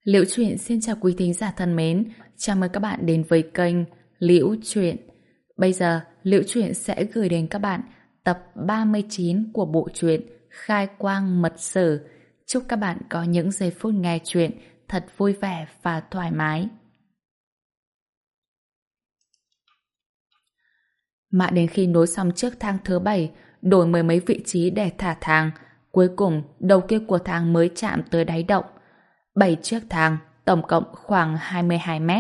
Liễu Chuyện xin chào quý thính giả thân mến, chào mừng các bạn đến với kênh Liễu Chuyện. Bây giờ, Liễu Chuyện sẽ gửi đến các bạn tập 39 của bộ truyện Khai Quang Mật Sử. Chúc các bạn có những giây phút nghe chuyện thật vui vẻ và thoải mái. Mãi đến khi nối xong chiếc thang thứ 7, đổi mười mấy vị trí để thả thang, cuối cùng đầu kia của thang mới chạm tới đáy động. 7 chiếc thang, tổng cộng khoảng 22 mét.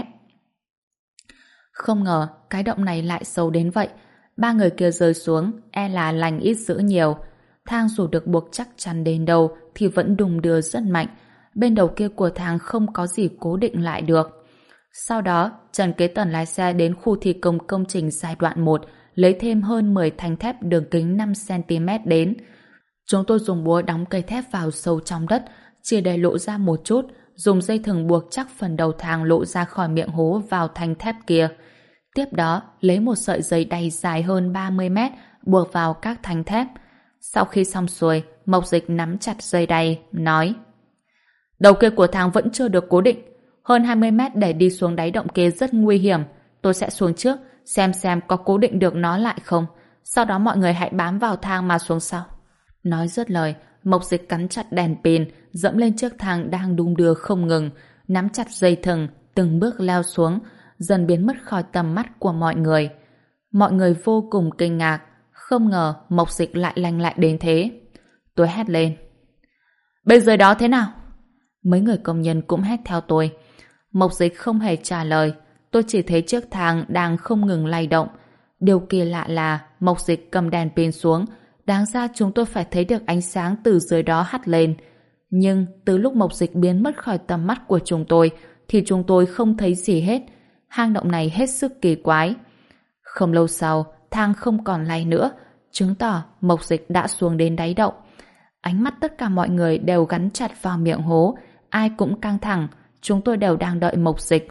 Không ngờ cái động này lại sâu đến vậy. Ba người kia rơi xuống, e là lành ít dữ nhiều. Thang dù được buộc chắc chắn đến đâu thì vẫn đùng đưa rất mạnh. Bên đầu kia của thang không có gì cố định lại được. Sau đó, Trần Kế Tần lái xe đến khu thi công công trình giai đoạn 1, lấy thêm hơn 10 thanh thép đường kính 5cm đến. Chúng tôi dùng búa đóng cây thép vào sâu trong đất, chỉ để lộ ra một chút, dùng dây thừng buộc chắc phần đầu thang lộ ra khỏi miệng hố vào thanh thép kia. Tiếp đó, lấy một sợi dây đay dài hơn 30 mét buộc vào các thanh thép. Sau khi xong xuôi, Mộc Dịch nắm chặt dây đay, nói: đầu kia của thang vẫn chưa được cố định. Hơn 20 mét để đi xuống đáy động kia rất nguy hiểm. Tôi sẽ xuống trước, xem có cố định được nó lại không. Sau đó mọi người hãy bám vào thang mà xuống sau. Nói dứt lời, Mộc Dịch cắn chặt đèn pin, dẫm lên chiếc thang đang đung đưa không ngừng, nắm chặt dây thừng, từng bước leo xuống, dần biến mất khỏi tầm mắt của mọi người. Mọi người vô cùng kinh ngạc, không ngờ Mộc Dịch lại lanh lại đến thế. Tôi hét lên: bên dưới đó thế nào? Mấy người công nhân cũng hét theo tôi. Mộc Dịch không hề trả lời, tôi chỉ thấy chiếc thang đang không ngừng lay động. Điều kỳ lạ là Mộc Dịch cầm đèn pin xuống, đáng ra chúng tôi phải thấy được ánh sáng từ dưới đó hắt lên. Nhưng từ lúc Mộc Dịch biến mất khỏi tầm mắt của chúng tôi thì chúng tôi không thấy gì hết. Hang động này hết sức kỳ quái. Không lâu sau, thang không còn lay nữa, chứng tỏ Mộc Dịch đã xuống đến đáy động. Ánh mắt tất cả mọi người đều gắn chặt vào miệng hố, ai cũng căng thẳng, chúng tôi đều đang đợi Mộc Dịch.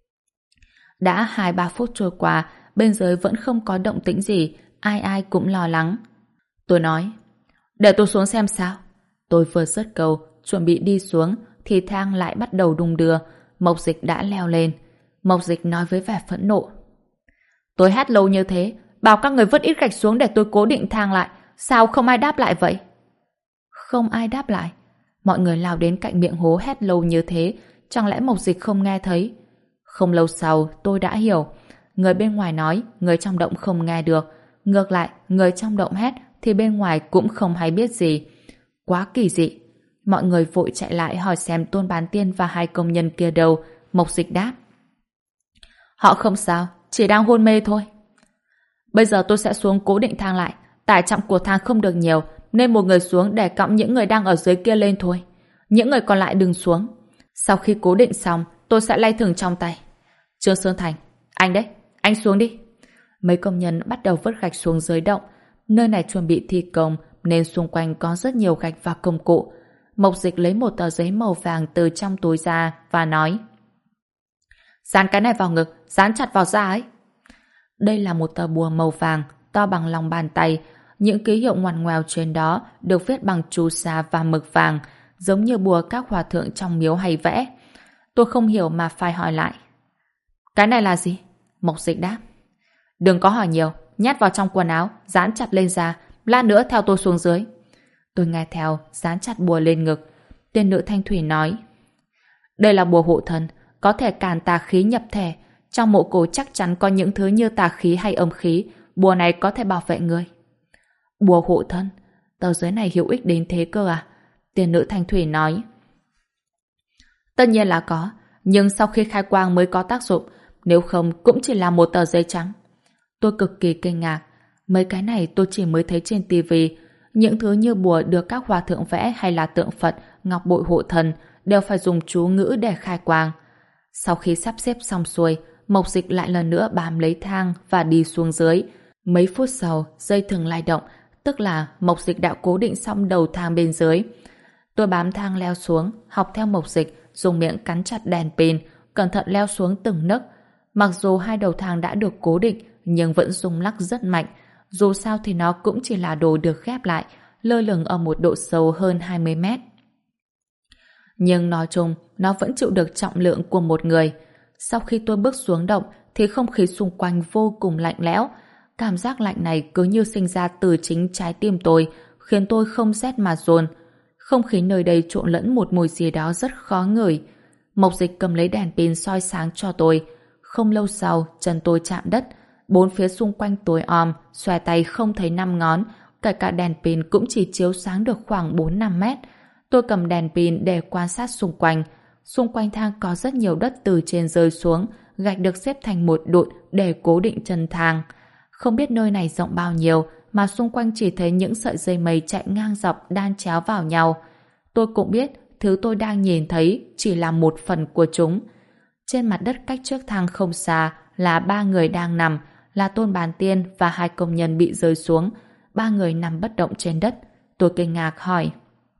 Đã 2-3 phút trôi qua, bên dưới vẫn không có động tĩnh gì, ai cũng lo lắng. Tôi nói: để tôi xuống xem sao. Tôi vừa dứt câu, chuẩn bị đi xuống thì thang lại bắt đầu đung đưa. Mộc Dịch đã leo lên. Mộc Dịch nói với vẻ phẫn nộ: tôi hét lâu như thế, bảo các người vứt ít gạch xuống để tôi cố định thang lại, sao không ai đáp lại vậy? Không ai đáp lại. Mọi người lao đến cạnh miệng hố hét lâu như thế, chẳng lẽ Mộc Dịch không nghe thấy? Không lâu sau tôi đã hiểu, người bên ngoài nói, người trong động không nghe được. Ngược lại, người trong động hét thì bên ngoài cũng không hay biết gì. Quá kỳ dị. Mọi người vội chạy lại hỏi xem Tôn Bán Tiên và 2 công nhân kia đâu. Mộc Dịch đáp: họ không sao, chỉ đang hôn mê thôi. Bây giờ tôi sẽ xuống cố định thang lại. Tải trọng của thang không được nhiều, nên một người xuống để cõng những người đang ở dưới kia lên thôi. Những người còn lại đừng xuống. Sau khi cố định xong, tôi sẽ lay thừng trong tay. Trương Sơn Thành, anh đấy, anh xuống đi. Mấy công nhân bắt đầu vứt gạch xuống dưới động. Nơi này chuẩn bị thi công nên xung quanh có rất nhiều gạch và công cụ. Mộc Dịch lấy một tờ giấy màu vàng từ trong túi ra và nói: dán cái này vào ngực, dán chặt vào da ấy. Đây là một tờ bùa màu vàng to bằng lòng bàn tay. Những ký hiệu ngoằn ngoèo trên đó được viết bằng chú sa và mực vàng, giống như bùa các hòa thượng trong miếu hay vẽ. Tôi không hiểu mà phải hỏi lại: cái này là gì? Mộc Dịch đáp: đừng có hỏi nhiều, nhét vào trong quần áo, dán chặt lên da, lát nữa theo tôi xuống dưới. Tôi nghe theo, dán chặt bùa lên ngực. Tiên nữ Thanh Thủy nói: đây là bùa hộ thân, có thể cản tà khí nhập thể. Trong mộ cổ chắc chắn có những thứ như tà khí hay âm khí, bùa này có thể bảo vệ người. Bùa hộ thân? Tờ giấy này hữu ích đến thế cơ à? Tiên nữ Thanh Thủy nói: tất nhiên là có, nhưng sau khi khai quang mới có tác dụng, nếu không cũng chỉ là một tờ giấy trắng. Tôi cực kỳ kinh ngạc. Mấy cái này tôi chỉ mới thấy trên tivi. Những thứ như bùa được các hòa thượng vẽ hay là tượng Phật, ngọc bội hộ thần đều phải dùng chú ngữ để khai quang. Sau khi sắp xếp xong xuôi, Mộc Dịch lại lần nữa bám lấy thang và đi xuống dưới. Mấy phút sau, dây thừng lay động, tức là Mộc Dịch đã cố định xong đầu thang bên dưới. Tôi bám thang leo xuống, học theo Mộc Dịch, dùng miệng cắn chặt đèn pin, cẩn thận leo xuống từng nấc. Mặc dù 2 đầu thang đã được cố định, nhưng vẫn rung lắc rất mạnh. Dù sao thì nó cũng chỉ là đồ được ghép lại, lơ lửng ở một độ sâu hơn 20 mét. Nhưng nói chung, nó vẫn chịu được trọng lượng của một người. Sau khi tôi bước xuống động, thì không khí xung quanh vô cùng lạnh lẽo. Cảm giác lạnh này cứ như sinh ra từ chính trái tim tôi, khiến tôi không rét mà run. Không khí nơi đây trộn lẫn một mùi gì đó rất khó ngửi. Mộc Dịch cầm lấy đèn pin soi sáng cho tôi. Không lâu sau, chân tôi chạm đất. Bốn phía xung quanh tối om, xòe tay không thấy 5 ngón. Cả đèn pin cũng chỉ chiếu sáng được khoảng 4-5 mét. Tôi cầm đèn pin để quan sát xung quanh. Xung quanh thang có rất nhiều đất từ trên rơi xuống, gạch được xếp thành một đụn để cố định chân thang. Không biết nơi này rộng bao nhiêu, mà xung quanh chỉ thấy những sợi dây mây chạy ngang dọc đan chéo vào nhau. Tôi cũng biết thứ tôi đang nhìn thấy chỉ là một phần của chúng. Trên mặt đất cách trước thang không xa là 3 người đang nằm, là Tôn Bán Tiên và 2 công nhân bị rơi xuống. 3 người nằm bất động trên đất. Tôi kinh ngạc hỏi: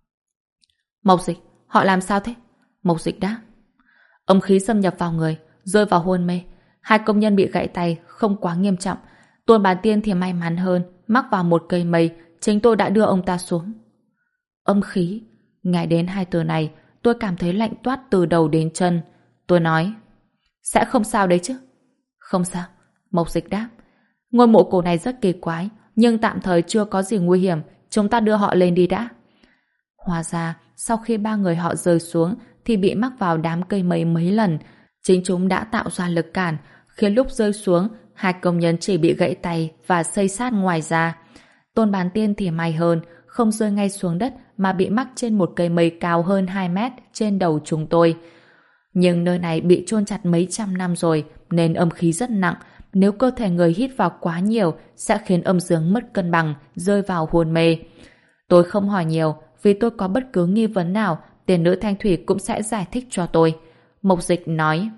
Mộc Dịch, họ làm sao thế? Mộc Dịch đáp: âm khí xâm nhập vào người, rơi vào hôn mê. 2 công nhân bị gãy tay, không quá nghiêm trọng. Tôn Bán Tiên thì may mắn hơn, mắc vào một cây mây, chính tôi đã đưa ông ta xuống. Âm khí? Nghe đến 2 từ này, tôi cảm thấy lạnh toát từ đầu đến chân. Tôi nói: sẽ không sao đấy chứ? Không sao, Mộc Dịch đáp. Ngôi mộ cổ này rất kỳ quái, nhưng tạm thời chưa có gì nguy hiểm, chúng ta đưa họ lên đi đã. Hóa ra, sau khi 3 người họ rơi xuống thì bị mắc vào đám cây mây mấy lần. Chính chúng đã tạo ra lực cản, khiến lúc rơi xuống, 2 công nhân chỉ bị gãy tay và xây sát ngoài ra. Tôn Bán Tiên thì may hơn, không rơi ngay xuống đất mà bị mắc trên một cây mây cao hơn 2 mét trên đầu chúng tôi. Nhưng nơi này bị chôn chặt mấy trăm năm rồi nên âm khí rất nặng. Nếu cơ thể người hít vào quá nhiều sẽ khiến âm dương mất cân bằng, rơi vào hôn mê. Tôi không hỏi nhiều, vì tôi có bất cứ nghi vấn nào tiền nữ Thanh Thủy cũng sẽ giải thích cho tôi. Mộc Dịch nói: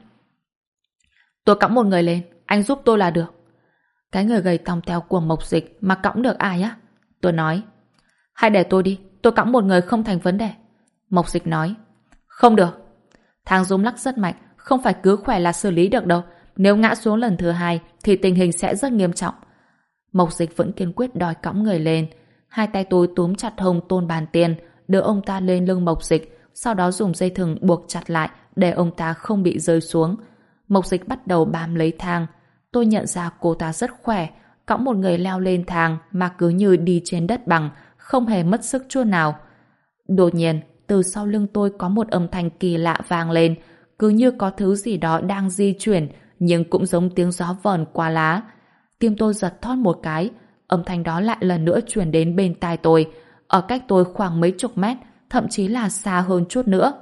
tôi cõng một người lên, anh giúp tôi là được. Cái người gầy tòng teo của Mộc Dịch mà cõng được ai á? Tôi nói: hay để tôi đi, tôi cõng một người không thành vấn đề. Mộc Dịch nói: không được. Thang rung lắc rất mạnh, không phải cứ khỏe là xử lý được đâu. Nếu ngã xuống lần thứ 2 thì tình hình sẽ rất nghiêm trọng. Mộc Dịch vẫn kiên quyết đòi cõng người lên. 2 tay tôi túm chặt hông Tôn Bàn Tiên, đưa ông ta lên lưng Mộc Dịch, sau đó dùng dây thừng buộc chặt lại để ông ta không bị rơi xuống. Mộc Dịch bắt đầu bám lấy thang. Tôi nhận ra cô ta rất khỏe, cõng một người leo lên thang mà cứ như đi trên đất bằng, không hề mất sức chút nào. Đột nhiên, từ sau lưng tôi có một âm thanh kỳ lạ vang lên, cứ như có thứ gì đó đang di chuyển, nhưng cũng giống tiếng gió vờn qua lá. Tim tôi giật thót một cái, âm thanh đó lại lần nữa truyền đến bên tai tôi, ở cách tôi khoảng mấy chục mét, thậm chí là xa hơn chút nữa.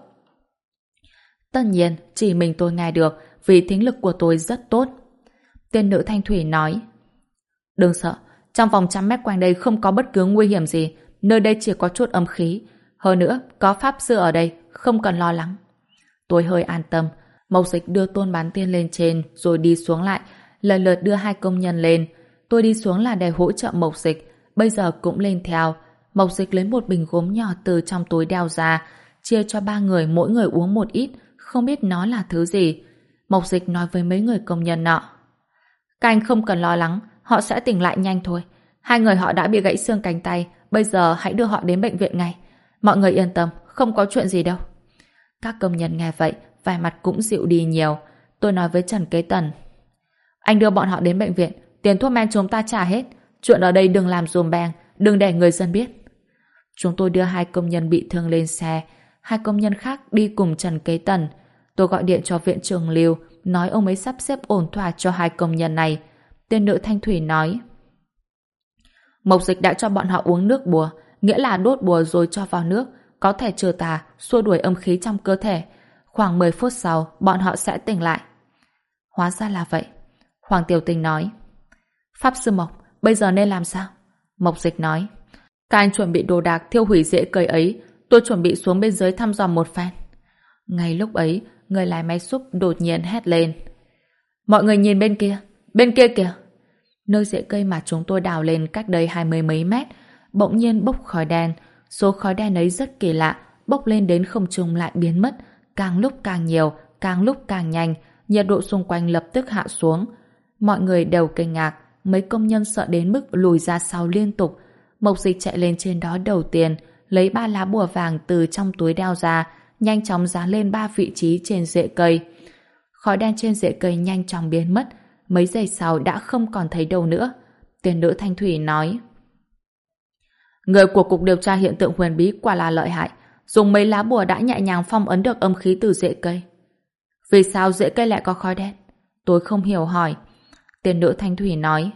Tất nhiên, chỉ mình tôi nghe được, vì thính lực của tôi rất tốt. Tiên nữ Thanh Thủy nói: đừng sợ, trong vòng 100 mét quanh đây không có bất cứ nguy hiểm gì, nơi đây chỉ có chút âm khí. Hơn nữa, có pháp sư ở đây, không cần lo lắng. Tôi hơi an tâm. Mộc Dịch đưa Tôn Bán Tiên lên trên rồi đi xuống lại, lần lượt đưa 2 công nhân lên. Tôi đi xuống là để hỗ trợ Mộc Dịch, bây giờ cũng lên theo. Mộc Dịch lấy một bình gốm nhỏ từ trong túi đeo ra, chia cho 3 người mỗi người uống một ít, không biết nó là thứ gì. Mộc Dịch nói với mấy người công nhân nọ: các anh không cần lo lắng, họ sẽ tỉnh lại nhanh thôi. 2 người họ đã bị gãy xương cánh tay, bây giờ hãy đưa họ đến bệnh viện ngay. Mọi người yên tâm, không có chuyện gì đâu. Các công nhân nghe vậy, vẻ mặt cũng dịu đi nhiều. Tôi nói với Trần Kế Tần: anh đưa bọn họ đến bệnh viện, tiền thuốc men chúng ta trả hết. Chuyện ở đây đừng làm dùm beng, đừng để người dân biết. Chúng tôi đưa 2 công nhân bị thương lên xe, 2 công nhân khác đi cùng Trần Kế Tần. Tôi gọi điện cho viện trưởng Lưu, nói ông ấy sắp xếp ổn thỏa cho 2 công nhân này. Tiên nữ Thanh Thủy nói: Mộc Dịch đã cho bọn họ uống nước bùa, nghĩa là đốt bùa rồi cho vào nước, có thể trừ tà, xua đuổi âm khí trong cơ thể. Khoảng 10 phút sau, bọn họ sẽ tỉnh lại. Hóa ra là vậy. Hoàng Tiểu Tình nói: Pháp sư Mộc, bây giờ nên làm sao? Mộc Dịch nói: các anh chuẩn bị đồ đạc thiêu hủy rễ cây ấy, tôi chuẩn bị xuống bên dưới thăm dò một phen. Ngay lúc ấy, người lái máy xúc đột nhiên hét lên: mọi người nhìn bên kia kìa. Nơi rễ cây mà chúng tôi đào lên cách đây 20 mấy mét, bỗng nhiên bốc khói đen. Số khói đen ấy rất kỳ lạ, bốc lên đến không trung lại biến mất, càng lúc càng nhiều, càng lúc càng nhanh, nhiệt độ xung quanh lập tức hạ xuống. Mọi người đều kinh ngạc, mấy công nhân sợ đến mức lùi ra sau liên tục. Mộc Dịch chạy lên trên đó đầu tiên, lấy 3 lá bùa vàng từ trong túi đeo ra, nhanh chóng dán lên 3 vị trí trên rễ cây. Khói đen trên rễ cây nhanh chóng biến mất, mấy giây sau đã không còn thấy đâu nữa. Tiên nữ Thanh Thủy nói: Người của Cục Điều tra Hiện tượng Huyền Bí quả là lợi hại, dùng mấy lá bùa đã nhẹ nhàng phong ấn được âm khí từ rễ cây. Vì sao rễ cây lại có khói đen? Tôi không hiểu hỏi. Tiên nữ Thanh Thủy nói: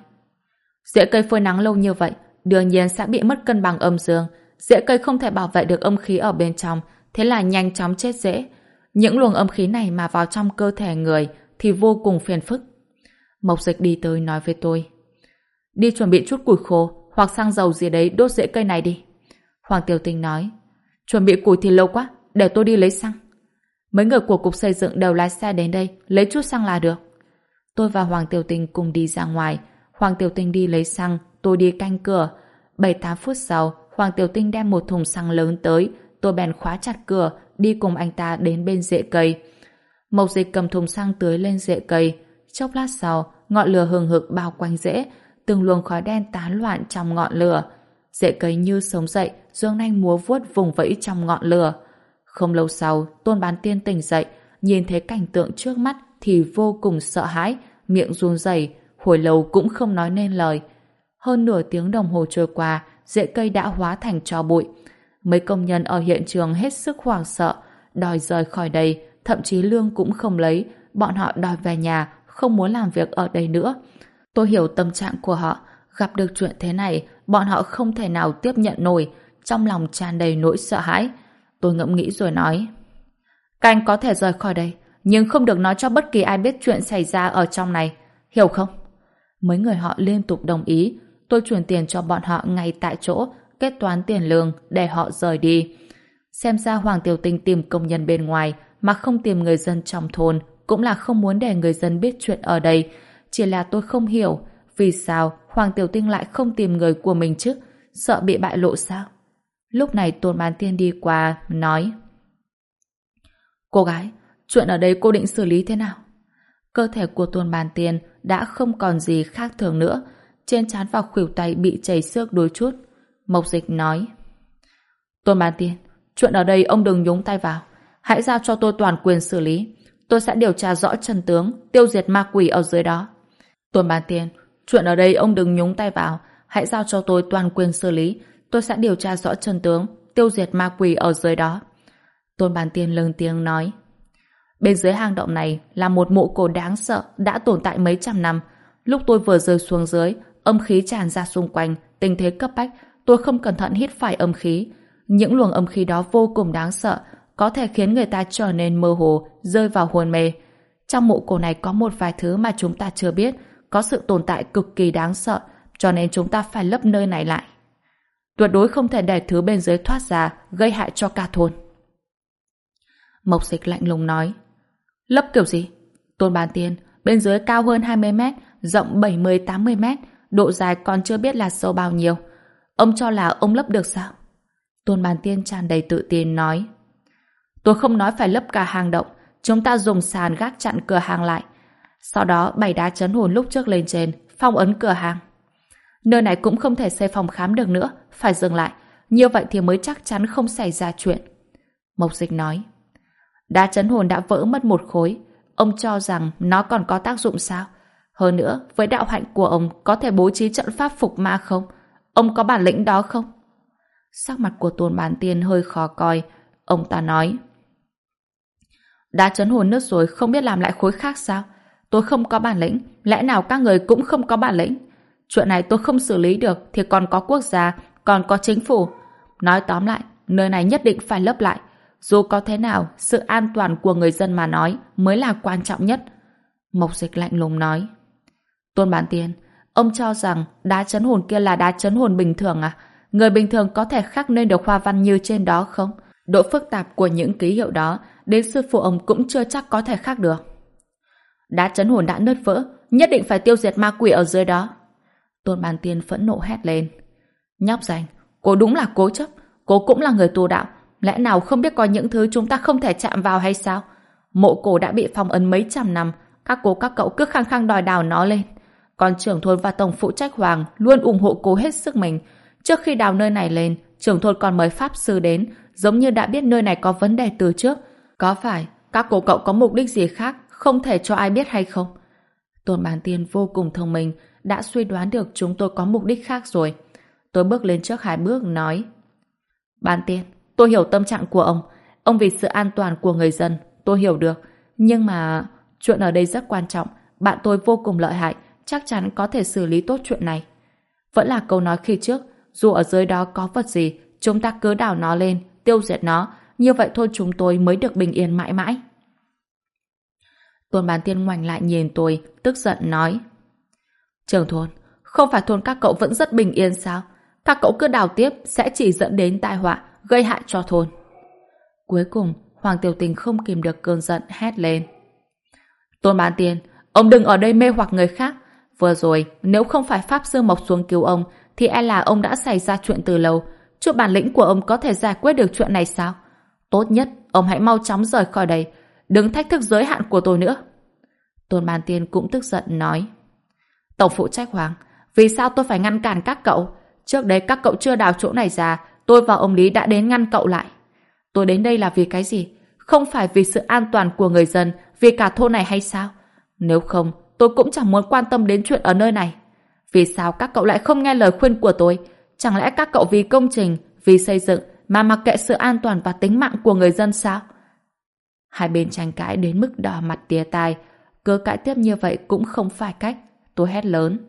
Rễ cây phơi nắng lâu như vậy, đương nhiên sẽ bị mất cân bằng âm dương. Rễ cây không thể bảo vệ được âm khí ở bên trong, thế là nhanh chóng chết rễ. Những luồng âm khí này mà vào trong cơ thể người thì vô cùng phiền phức. Mộc Dịch đi tới nói với tôi: Đi chuẩn bị chút củi khô hoặc xăng dầu gì đấy đốt rễ cây này đi. Hoàng Tiểu Tinh nói: Chuẩn bị củi thì lâu quá, để tôi đi lấy xăng. Mấy người của Cục Xây dựng đều lái xe đến đây, lấy chút xăng là được. Tôi và Hoàng Tiểu Tinh cùng đi ra ngoài. Hoàng Tiểu Tinh đi lấy xăng, tôi đi canh cửa. 7-8 phút sau, Hoàng Tiểu Tinh đem một thùng xăng lớn tới, tôi bèn khóa chặt cửa, đi cùng anh ta đến bên rễ cây. Mộc Dịch cầm thùng xăng tưới lên rễ cây. Chốc lát sau, ngọn lửa hừng hực bao quanh rễ, từng luồng khói đen tán loạn trong ngọn lửa. Rễ cây như sống dậy, giương nanh múa vuốt vùng vẫy trong ngọn lửa. Không lâu sau, Tôn Bán Tiên tỉnh dậy, nhìn thấy cảnh tượng trước mắt thì vô cùng sợ hãi, miệng run rẩy, hồi lâu cũng không nói nên lời. Hơn nửa tiếng đồng hồ trôi qua, rễ cây đã hóa thành tro bụi. Mấy công nhân ở hiện trường hết sức hoảng sợ, đòi rời khỏi đây, thậm chí lương cũng không lấy, bọn họ đòi về nhà, không muốn làm việc ở đây nữa. Tôi hiểu tâm trạng của họ, gặp được chuyện thế này, bọn họ không thể nào tiếp nhận nổi, trong lòng tràn đầy nỗi sợ hãi. Tôi ngẫm nghĩ rồi nói: Các anh có thể rời khỏi đây, nhưng không được nói cho bất kỳ ai biết chuyện xảy ra ở trong này, hiểu không? Mấy người họ liên tục đồng ý. Tôi chuyển tiền cho bọn họ ngay tại chỗ, kết toán tiền lương để họ rời đi. Xem ra Hoàng Tiểu Tinh tìm công nhân bên ngoài mà không tìm người dân trong thôn, cũng là không muốn để người dân biết chuyện ở đây. Chỉ là tôi không hiểu vì sao Hoàng Tiểu Tinh lại không tìm người của mình chứ, sợ bị bại lộ sao? Lúc này Tôn Bán Tiên đi qua nói: Cô gái, chuyện ở đây cô định xử lý thế nào? Cơ thể của Tôn Bán Tiên đã không còn gì khác thường nữa, trên trán và khuỷu tay bị chảy xước đôi chút. Mộc Dịch nói: Tôn Bán Tiên, chuyện ở đây ông đừng nhúng tay vào, hãy giao cho tôi toàn quyền xử lý. Tôi sẽ điều tra rõ chân tướng, tiêu diệt ma quỷ ở dưới đó. Tôn Bán Tiên, chuyện ở đây ông đừng nhúng tay vào, hãy giao cho tôi toàn quyền xử lý. Tôi sẽ điều tra rõ chân tướng, tiêu diệt ma quỷ ở dưới đó. Tôn Bán Tiên lớn tiếng nói: Bên dưới hang động này là một mộ cổ đáng sợ đã tồn tại mấy trăm năm. Lúc tôi vừa rơi xuống dưới, âm khí tràn ra xung quanh, tình thế cấp bách, tôi không cẩn thận hít phải âm khí. Những luồng âm khí đó vô cùng đáng sợ, có thể khiến người ta trở nên mơ hồ, rơi vào hôn mê. Trong mộ cổ này có một vài thứ mà chúng ta chưa biết, có sự tồn tại cực kỳ đáng sợ, cho nên chúng ta phải lấp nơi này lại. Tuyệt đối không thể để thứ bên dưới thoát ra, gây hại cho cả thôn. Mộc Dịch lạnh lùng nói: Lấp kiểu gì? Tôn Bán Tiên, bên dưới cao hơn 20 mét, rộng 70-80 mét, độ dài còn chưa biết là sâu bao nhiêu. Ông cho là ông lấp được sao? Tôn Bán Tiên tràn đầy tự tin nói: Tôi không nói phải lấp cả hang động, chúng ta dùng sàn gác chặn cửa hàng lại. Sau đó bày đá chấn hồn lúc trước lên trên, phong ấn cửa hàng. Nơi này cũng không thể xây phòng khám được nữa, phải dừng lại. Như vậy thì mới chắc chắn không xảy ra chuyện. Mộc Dịch nói: Đá chấn hồn đã vỡ mất một khối, ông cho rằng nó còn có tác dụng sao? Hơn nữa, với đạo hạnh của ông có thể bố trí trận pháp phục ma không? Ông có bản lĩnh đó không? Sắc mặt của Tôn Bán Tiên hơi khó coi. Ông ta nói: Đá chấn hồn nứt rồi không biết làm lại khối khác sao? Tôi không có bản lĩnh, lẽ nào các người cũng không có bản lĩnh? Chuyện này tôi không xử lý được thì còn có quốc gia, còn có chính phủ. Nói tóm lại, nơi này nhất định phải lấp lại. Dù có thế nào, sự an toàn của người dân mà nói mới là quan trọng nhất. Mộc Dịch lạnh lùng nói: Tôn Bán Tiên, ông cho rằng đá chấn hồn kia là đá chấn hồn bình thường à? Người bình thường có thể khắc nên được hoa văn như trên đó không? Độ phức tạp của những ký hiệu đó, đến sư phụ ông cũng chưa chắc có thể khắc được. Đá chấn hồn đã nứt vỡ, nhất định phải tiêu diệt ma quỷ ở dưới đó. Tôn Bán Tiên phẫn nộ hét lên: Nhóc rành, cô đúng là cố chấp, cô cũng là người tu đạo, lẽ nào không biết có những thứ chúng ta không thể chạm vào hay sao? Mộ cổ đã bị phong ấn mấy trăm năm, các cô các cậu cứ khăng khăng đòi đào nó lên. Còn trưởng thôn và tổng phụ trách Hoàng luôn ủng hộ cô hết sức mình. Trước khi đào nơi này lên, trưởng thôn còn mời pháp sư đến, giống như đã biết nơi này có vấn đề từ trước. Có phải các cô cậu có mục đích gì khác không thể cho ai biết hay không? Tôn Bán Tiên vô cùng thông minh, đã suy đoán được chúng tôi có mục đích khác rồi. Tôi bước lên trước 2 bước nói: Bán Tiên, tôi hiểu tâm trạng của ông vì sự an toàn của người dân, tôi hiểu được. Nhưng mà chuyện ở đây rất quan trọng, bạn tôi vô cùng lợi hại, chắc chắn có thể xử lý tốt chuyện này. Vẫn là câu nói khi trước, dù ở dưới đó có vật gì, chúng ta cứ đào nó lên, tiêu diệt nó, như vậy thôi chúng tôi mới được bình yên mãi mãi. Tôn Bán Tiên ngoảnh lại nhìn tôi, tức giận nói: Trưởng thôn, không phải thôn các cậu vẫn rất bình yên sao? Các cậu cứ đào tiếp sẽ chỉ dẫn đến tai họa, gây hại cho thôn. Cuối cùng, Hoàng Tiểu Tình không kìm được cơn giận hét lên: Tôn Bán Tiên, ông đừng ở đây mê hoặc người khác. Vừa rồi, nếu không phải Pháp Sư Mộc xuống cứu ông, thì e là ông đã xảy ra chuyện từ lâu. Chút bản lĩnh của ông có thể giải quyết được chuyện này sao? Tốt nhất, ông hãy mau chóng rời khỏi đây. Đừng thách thức giới hạn của tôi nữa. Tôn Bán Tiên cũng tức giận nói: Tổng phụ trách Hoàng, vì sao tôi phải ngăn cản các cậu? Trước đây các cậu chưa đào chỗ này ra, tôi và ông Lý đã đến ngăn cậu lại. Tôi đến đây là vì cái gì? Không phải vì sự an toàn của người dân, vì cả thôn này hay sao? Nếu không, tôi cũng chẳng muốn quan tâm đến chuyện ở nơi này. Vì sao các cậu lại không nghe lời khuyên của tôi? Chẳng lẽ các cậu vì công trình, vì xây dựng mà mặc kệ sự an toàn và tính mạng của người dân sao? Hai bên tranh cãi đến mức đỏ mặt tía tai. Cứ cãi tiếp như vậy cũng không phải cách. Tôi hét lớn: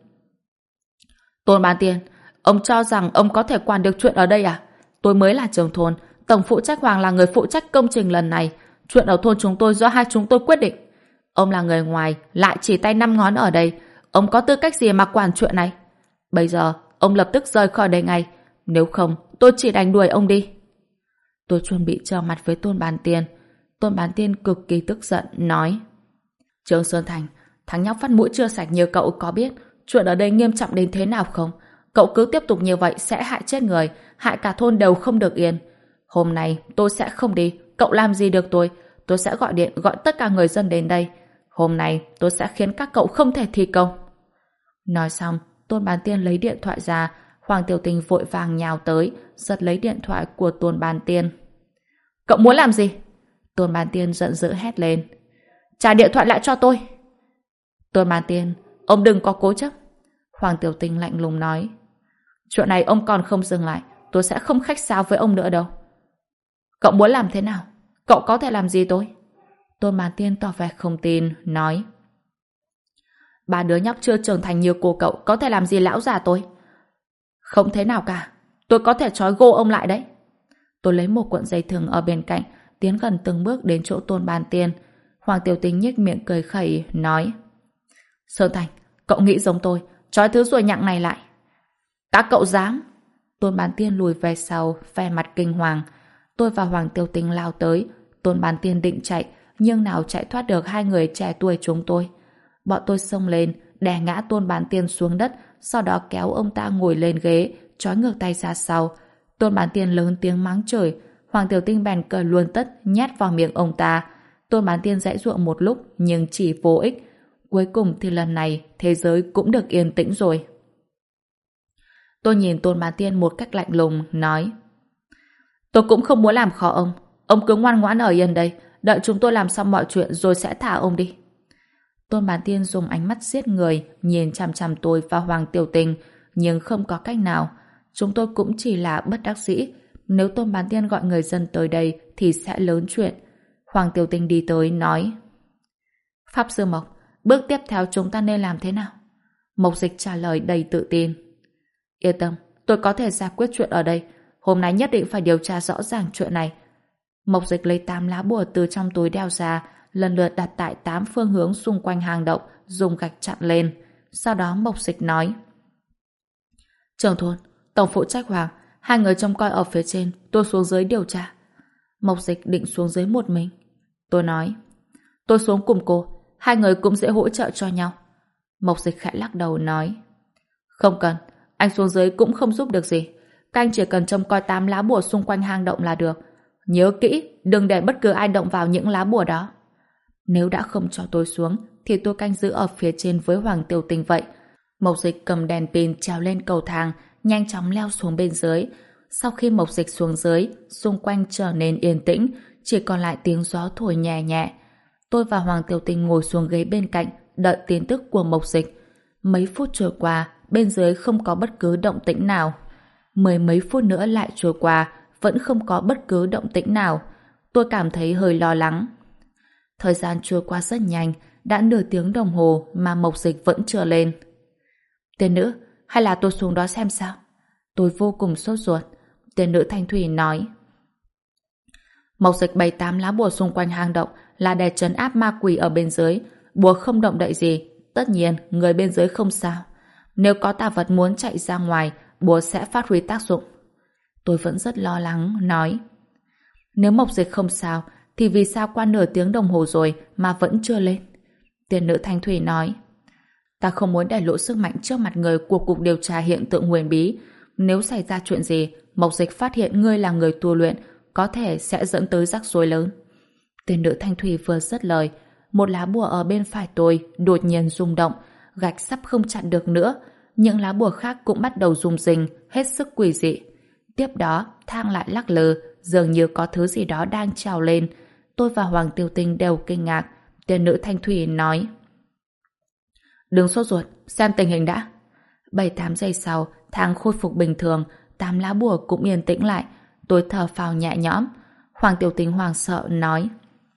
Tôn Bán Tiên, ông cho rằng ông có thể quản được chuyện ở đây à? Tôi mới là trưởng thôn, tổng phụ trách Hoàng là người phụ trách công trình lần này. Chuyện ở thôn chúng tôi do hai chúng tôi quyết định. Ông là người ngoài, lại chỉ tay 5 ngón ở đây. Ông có tư cách gì mà quản chuyện này? Bây giờ, ông lập tức rời khỏi đây ngay. Nếu không, tôi chỉ đánh đuổi ông đi. Tôi chuẩn bị trở mặt với Tôn Bán Tiên. Tôn Bán Tiên cực kỳ tức giận, nói: Trương Sơn Thành, thằng nhóc phát mũi chưa sạch như cậu có biết chuyện ở đây nghiêm trọng đến thế nào không? Cậu cứ tiếp tục như vậy sẽ hại chết người, hại cả thôn đều không được yên. Hôm nay tôi sẽ không đi, cậu làm gì được tôi? Tôi sẽ gọi điện gọi tất cả người dân đến đây. Hôm nay tôi sẽ khiến các cậu không thể thi công. Nói xong, Tôn Bán Tiên lấy điện thoại ra. Hoàng Tiểu Tình vội vàng nhào tới, giật lấy điện thoại của Tôn Bán Tiên. Cậu muốn làm gì? Tôn Bán Tiên giận dữ hét lên. Trả điện thoại lại cho tôi. Tôn Bán Tiên, ông đừng có cố chấp. Hoàng Tiểu Tình lạnh lùng nói. Chuyện này ông còn không dừng lại, tôi sẽ không khách sáo với ông nữa đâu. Cậu muốn làm thế nào? Cậu có thể làm gì tôi? Tôn Bán Tiên tỏ vẻ không tin, nói. Ba đứa nhóc chưa trưởng thành như cô cậu có thể làm gì lão già tôi? Không thế nào cả, tôi có thể trói gô ông lại đấy. Tôi lấy một cuộn dây thừng ở bên cạnh, tiến gần từng bước đến chỗ Tôn Bán Tiên. Hoàng Tiểu Tình nhếch miệng cười khẩy, nói. Sơn Thành, cậu nghĩ giống tôi, trói thứ ruồi nhặng này lại. Các cậu dám? Tôn Bán Tiên lùi về sau, vẻ mặt kinh hoàng. Tôi và Hoàng Tiểu Tình lao tới. Tôn Bán Tiên định chạy, nhưng nào chạy thoát được hai người trẻ tuổi chúng tôi. Bọn tôi xông lên, đè ngã Tôn Bán Tiên xuống đất, sau đó kéo ông ta ngồi lên ghế, trói ngược tay ra sau. Tôn Bán Tiên lớn tiếng mắng chửi. Hoàng Tiểu Tinh bèn cởi luôn tất, nhét vào miệng ông ta. Tôn Bán Tiên giãy giụa một lúc, nhưng chỉ vô ích. Cuối cùng thì lần này, thế giới cũng được yên tĩnh rồi. Tôi nhìn Tôn Bán Tiên một cách lạnh lùng, nói. Tôi cũng không muốn làm khó ông. Ông cứ ngoan ngoãn ở yên đây, đợi chúng tôi làm xong mọi chuyện rồi sẽ thả ông đi. Tôn Bán Tiên dùng ánh mắt giết người, nhìn chằm chằm tôi và Hoàng Tiểu Tình, nhưng không có cách nào. Chúng tôi cũng chỉ là bất đắc dĩ. Nếu Tôn Bán Tiên gọi người dân tới đây thì sẽ lớn chuyện. Hoàng Tiểu Tình đi tới, nói. Pháp Sư Mộc, bước tiếp theo chúng ta nên làm thế nào? Mộc Dịch trả lời đầy tự tin. Yên tâm, tôi có thể giải quyết chuyện ở đây. Hôm nay nhất định phải điều tra rõ ràng chuyện này. Mộc Dịch lấy 8 lá bùa từ trong túi đeo ra, lần lượt đặt tại 8 phương hướng xung quanh hang động, dùng gạch chặn lên. Sau đó Mộc Dịch nói. Trưởng thôn, tổng phụ trách Hoàng, hai người trông coi ở phía trên, tôi xuống dưới điều tra. Mộc Dịch định xuống dưới một mình. Tôi nói. Tôi xuống cùng cô, hai người cũng dễ hỗ trợ cho nhau. Mộc Dịch khẽ lắc đầu nói. Không cần, anh xuống dưới cũng không giúp được gì. Các anh chỉ cần trông coi 8 lá bùa xung quanh hang động là được. Nhớ kỹ, đừng để bất cứ ai động vào những lá bùa đó. Nếu đã không cho tôi xuống, thì tôi canh giữ ở phía trên với Hoàng Tiểu Tình vậy. Mộc Dịch cầm đèn pin trèo lên cầu thang, nhanh chóng leo xuống bên dưới. Sau khi Mộc Dịch xuống dưới, xung quanh trở nên yên tĩnh, chỉ còn lại tiếng gió thổi nhẹ nhẹ. Tôi và Hoàng Tiểu Tình ngồi xuống ghế bên cạnh, đợi tin tức của Mộc Dịch. Mấy phút trôi qua, bên dưới không có bất cứ động tĩnh nào. Mười mấy phút nữa lại trôi qua, vẫn không có bất cứ động tĩnh nào. Tôi cảm thấy hơi lo lắng. Thời gian trôi qua rất nhanh, đã nửa tiếng đồng hồ mà Mộc Dịch vẫn chưa lên. Tiên nữ, hay là tôi xuống đó xem sao? Tôi vô cùng sốt ruột. Tiên nữ Thanh Thủy nói. Mộc Dịch bày 8 lá bùa xung quanh hang động là để trấn áp ma quỷ ở bên dưới. Bùa không động đậy gì, tất nhiên người bên dưới không sao. Nếu có tà vật muốn chạy ra ngoài, bùa sẽ phát huy tác dụng. Tôi vẫn rất lo lắng, nói. Nếu Mộc Dịch không sao, thì vì sao qua nửa tiếng đồng hồ rồi mà vẫn chưa lên? Tiên nữ Thanh Thủy nói. Ta không muốn để lộ sức mạnh trước mặt người của Cục Điều tra Hiện tượng huyền bí. Nếu xảy ra chuyện gì, Mộc Dịch phát hiện ngươi là người tu luyện, có thể sẽ dẫn tới rắc rối lớn. Tiên nữ Thanh Thủy vừa dứt lời, một lá bùa ở bên phải tôi đột nhiên rung động, gạch sắp không chặn được nữa. Những lá bùa khác cũng bắt đầu rung rinh, hết sức quỷ dị. Tiếp đó, thang lại lắc lư, dường như có thứ gì đó đang trào lên. Tôi và Hoàng Tiêu Tinh đều kinh ngạc. Tiên nữ Thanh Thủy nói. Đừng sốt ruột, xem tình hình đã. 7-8 giây sau, thang khôi phục bình thường, 8 lá bùa cũng yên tĩnh lại. Tôi thở phào nhẹ nhõm. Hoàng Tiểu Tính hoảng sợ nói.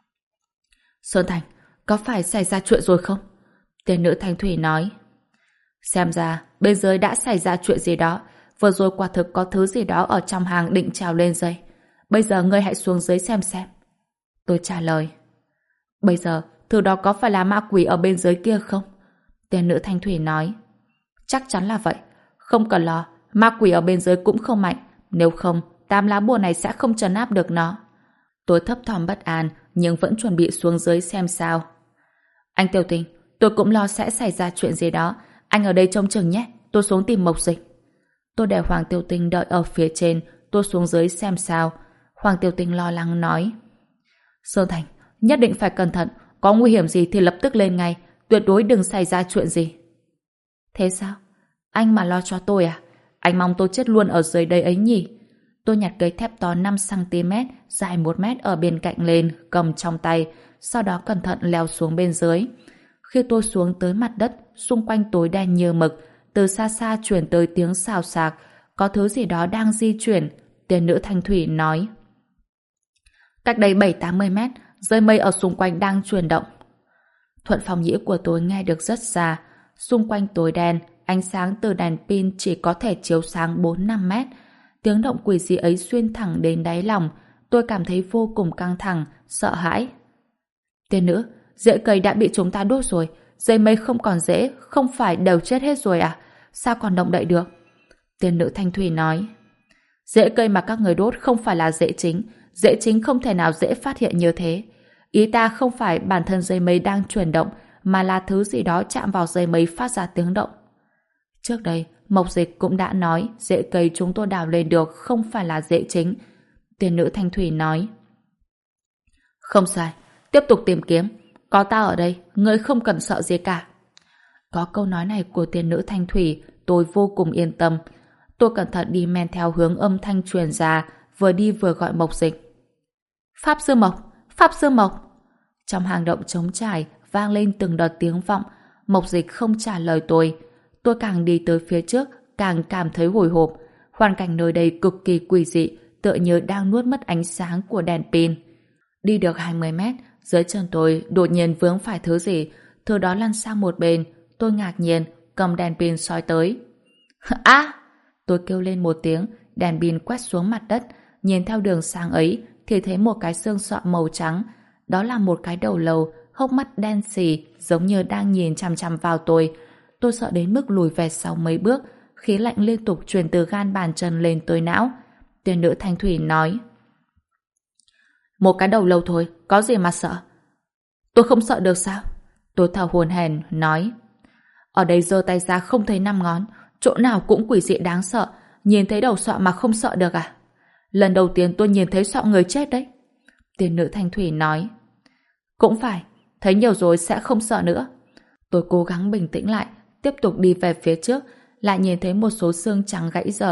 Sơn Thành, có phải xảy ra chuyện rồi không? Tiên nữ Thanh Thủy nói. Xem ra, bên dưới đã xảy ra chuyện gì đó. Vừa rồi quả thực có thứ gì đó ở trong hang định trào lên dây. Bây giờ ngươi hãy xuống dưới xem. Tôi trả lời. Bây giờ, thứ đó có phải là ma quỷ ở bên dưới kia không? Tiên nữ Thanh Thủy nói. Chắc chắn là vậy. Không cần lo, ma quỷ ở bên dưới cũng không mạnh. Nếu không, 8 lá bùa này sẽ không trấn áp được nó. Tôi thấp thỏm bất an, nhưng vẫn chuẩn bị xuống dưới xem sao. Anh Tiểu Tình, tôi cũng lo sẽ xảy ra chuyện gì đó. Anh ở đây trông chừng nhé, tôi xuống tìm Mộc Dịch. Tôi để Hoàng Tiểu Tình đợi ở phía trên, tôi xuống dưới xem sao. Hoàng Tiểu Tình lo lắng nói. Sơn Thành, nhất định phải cẩn thận, có nguy hiểm gì thì lập tức lên ngay, tuyệt đối đừng xảy ra chuyện gì. Thế sao? Anh mà lo cho tôi à? Anh mong tôi chết luôn ở dưới đây ấy nhỉ? Tôi nhặt cây thép to 5cm, dài 1 mét ở bên cạnh lên, cầm trong tay, sau đó cẩn thận leo xuống bên dưới. Khi tôi xuống tới mặt đất, xung quanh tối đen như mực, từ xa xa truyền tới tiếng xào xạc, có thứ gì đó đang di chuyển. Tiên nữ Thanh Thủy nói. Cách đây 7-80 mét, dây mây ở xung quanh đang chuyển động. Thuận phòng nhĩ của tôi nghe được rất xa. Xung quanh tối đen, ánh sáng từ đèn pin chỉ có thể chiếu sáng 4-5 mét. Tiếng động quỷ dị ấy xuyên thẳng đến đáy lòng. Tôi cảm thấy vô cùng căng thẳng, sợ hãi. Tiên nữ, rễ cây đã bị chúng ta đốt rồi. Dây mây không còn rễ, không phải đều chết hết rồi à? Sao còn động đậy được? Tiên nữ Thanh Thủy nói. Rễ cây mà các người đốt không phải là rễ chính. Rễ chính không thể nào dễ phát hiện như thế. Ý ta không phải bản thân dây mây đang chuyển động, mà là thứ gì đó chạm vào dây mây phát ra tiếng động. Trước đây, Mộc Dịch cũng đã nói rễ cây chúng tôi đào lên được không phải là rễ chính. Tiên nữ Thanh Thủy nói. Không sai, tiếp tục tìm kiếm. Có ta ở đây, ngươi không cần sợ gì cả. Có câu nói này của tiên nữ Thanh Thủy, tôi vô cùng yên tâm. Tôi cẩn thận đi men theo hướng âm thanh truyền ra, vừa đi vừa gọi Mộc Dịch. Pháp Sư Mộc! Pháp Sư Mộc! Trong hang động trống trải vang lên từng đợt tiếng vọng. Mộc Dịch không trả lời tôi. Tôi càng đi tới phía trước, càng cảm thấy hồi hộp. Hoàn cảnh nơi đây cực kỳ quỷ dị, tựa như đang nuốt mất ánh sáng của đèn pin. Đi được 20 mét, dưới chân tôi đột nhiên vướng phải thứ gì, thứ đó lăn sang một bên. Tôi ngạc nhiên, cầm đèn pin soi tới. À! Tôi kêu lên một tiếng, đèn pin quét xuống mặt đất, nhìn theo đường sáng ấy thì thấy một cái xương sọ màu trắng. Đó là một cái đầu lâu, hốc mắt đen xì, giống như đang nhìn chằm chằm vào tôi. Tôi sợ đến mức lùi về sau mấy bước, khí lạnh liên tục truyền từ gan bàn chân lên tới não. Tiên nữ Thanh Thủy nói. Một cái đầu lâu thôi, có gì mà sợ? Tôi không sợ được sao? Tôi thở hổn hển nói. Ở đây giơ tay ra không thấy 5 ngón, chỗ nào cũng quỷ dị đáng sợ, nhìn thấy đầu sọ mà không sợ được à? Lần đầu tiên tôi nhìn thấy sọ người chết đấy. Tiên nữ Thanh Thủy nói. Cũng phải, thấy nhiều rồi sẽ không sợ nữa. Tôi cố gắng bình tĩnh lại, tiếp tục đi về phía trước, lại nhìn thấy một số xương trắng gãy rời.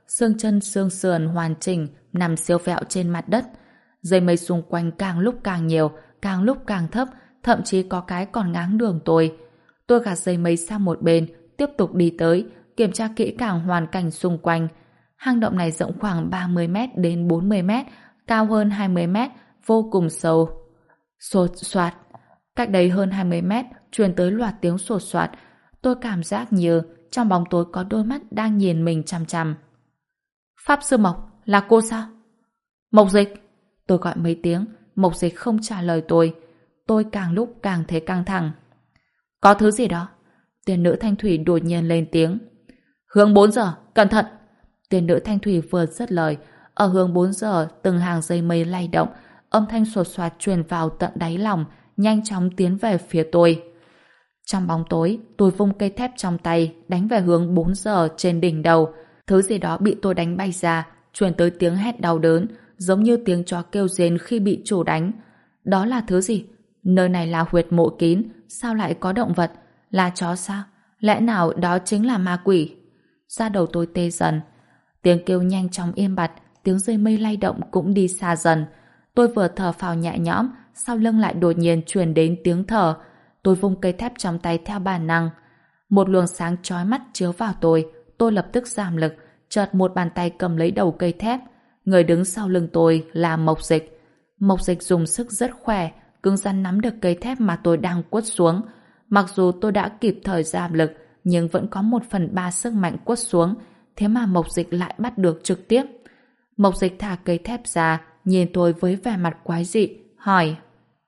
xương chân xương sườn hoàn chỉnh nằm siêu vẹo trên mặt đất. Dây mây xung quanh càng lúc càng nhiều, càng lúc càng thấp, thậm chí có cái còn ngáng đường tôi. Tôi gạt dây mây sang một bên, tiếp tục đi tới, kiểm tra kỹ càng hoàn cảnh xung quanh. Hang động này rộng khoảng 30 mét đến 40 mét, cao hơn 20 mét, vô cùng sâu. Sột soạt. Cách đấy hơn 20 mét, truyền tới loạt tiếng sột soạt. Tôi cảm giác như trong bóng tối có đôi mắt đang nhìn mình chằm chằm. Pháp sư Mộc, là cô sao? Mộc Dịch. Tôi gọi mấy tiếng, Mộc Dịch không trả lời tôi. Tôi càng lúc càng thấy căng thẳng. Có thứ gì đó. Tiên nữ Thanh Thủy đột nhiên lên tiếng. Hướng 4 giờ, cẩn thận. Tiên nữ Thanh Thủy vừa dứt lời. Ở hướng 4 giờ, từng hàng dây mây lay động, âm thanh sột soạt truyền vào tận đáy lòng, nhanh chóng tiến về phía tôi. Trong bóng tối, tôi vung cây thép trong tay, đánh về hướng 4 giờ trên đỉnh đầu. Thứ gì đó bị tôi đánh bay ra, truyền tới tiếng hét đau đớn, giống như tiếng chó kêu rên khi bị chủ đánh. Đó là thứ gì? Nơi này là huyệt mộ kín, sao lại có động vật? Là chó sao? Lẽ nào đó chính là ma quỷ? Da đầu tôi tê dần. Tiếng kêu nhanh chóng im bặt, tiếng dây mây lay động cũng đi xa dần. Tôi vừa thở phào nhẹ nhõm, sau lưng lại đột nhiên truyền đến tiếng thở. Tôi vung cây thép trong tay theo bản năng. Một luồng sáng chói mắt chiếu vào tôi lập tức giảm lực, chợt một bàn tay cầm lấy đầu cây thép. Người đứng sau lưng tôi là Mộc Dịch. Mộc Dịch dùng sức rất khỏe, cứng rắn nắm được cây thép mà tôi đang quất xuống. Mặc dù tôi đã kịp thời giảm lực, nhưng vẫn có 1/3 sức mạnh quất xuống, thế mà Mộc Dịch lại bắt được trực tiếp. Mộc Dịch thả cây thép ra, nhìn tôi với vẻ mặt quái dị, hỏi: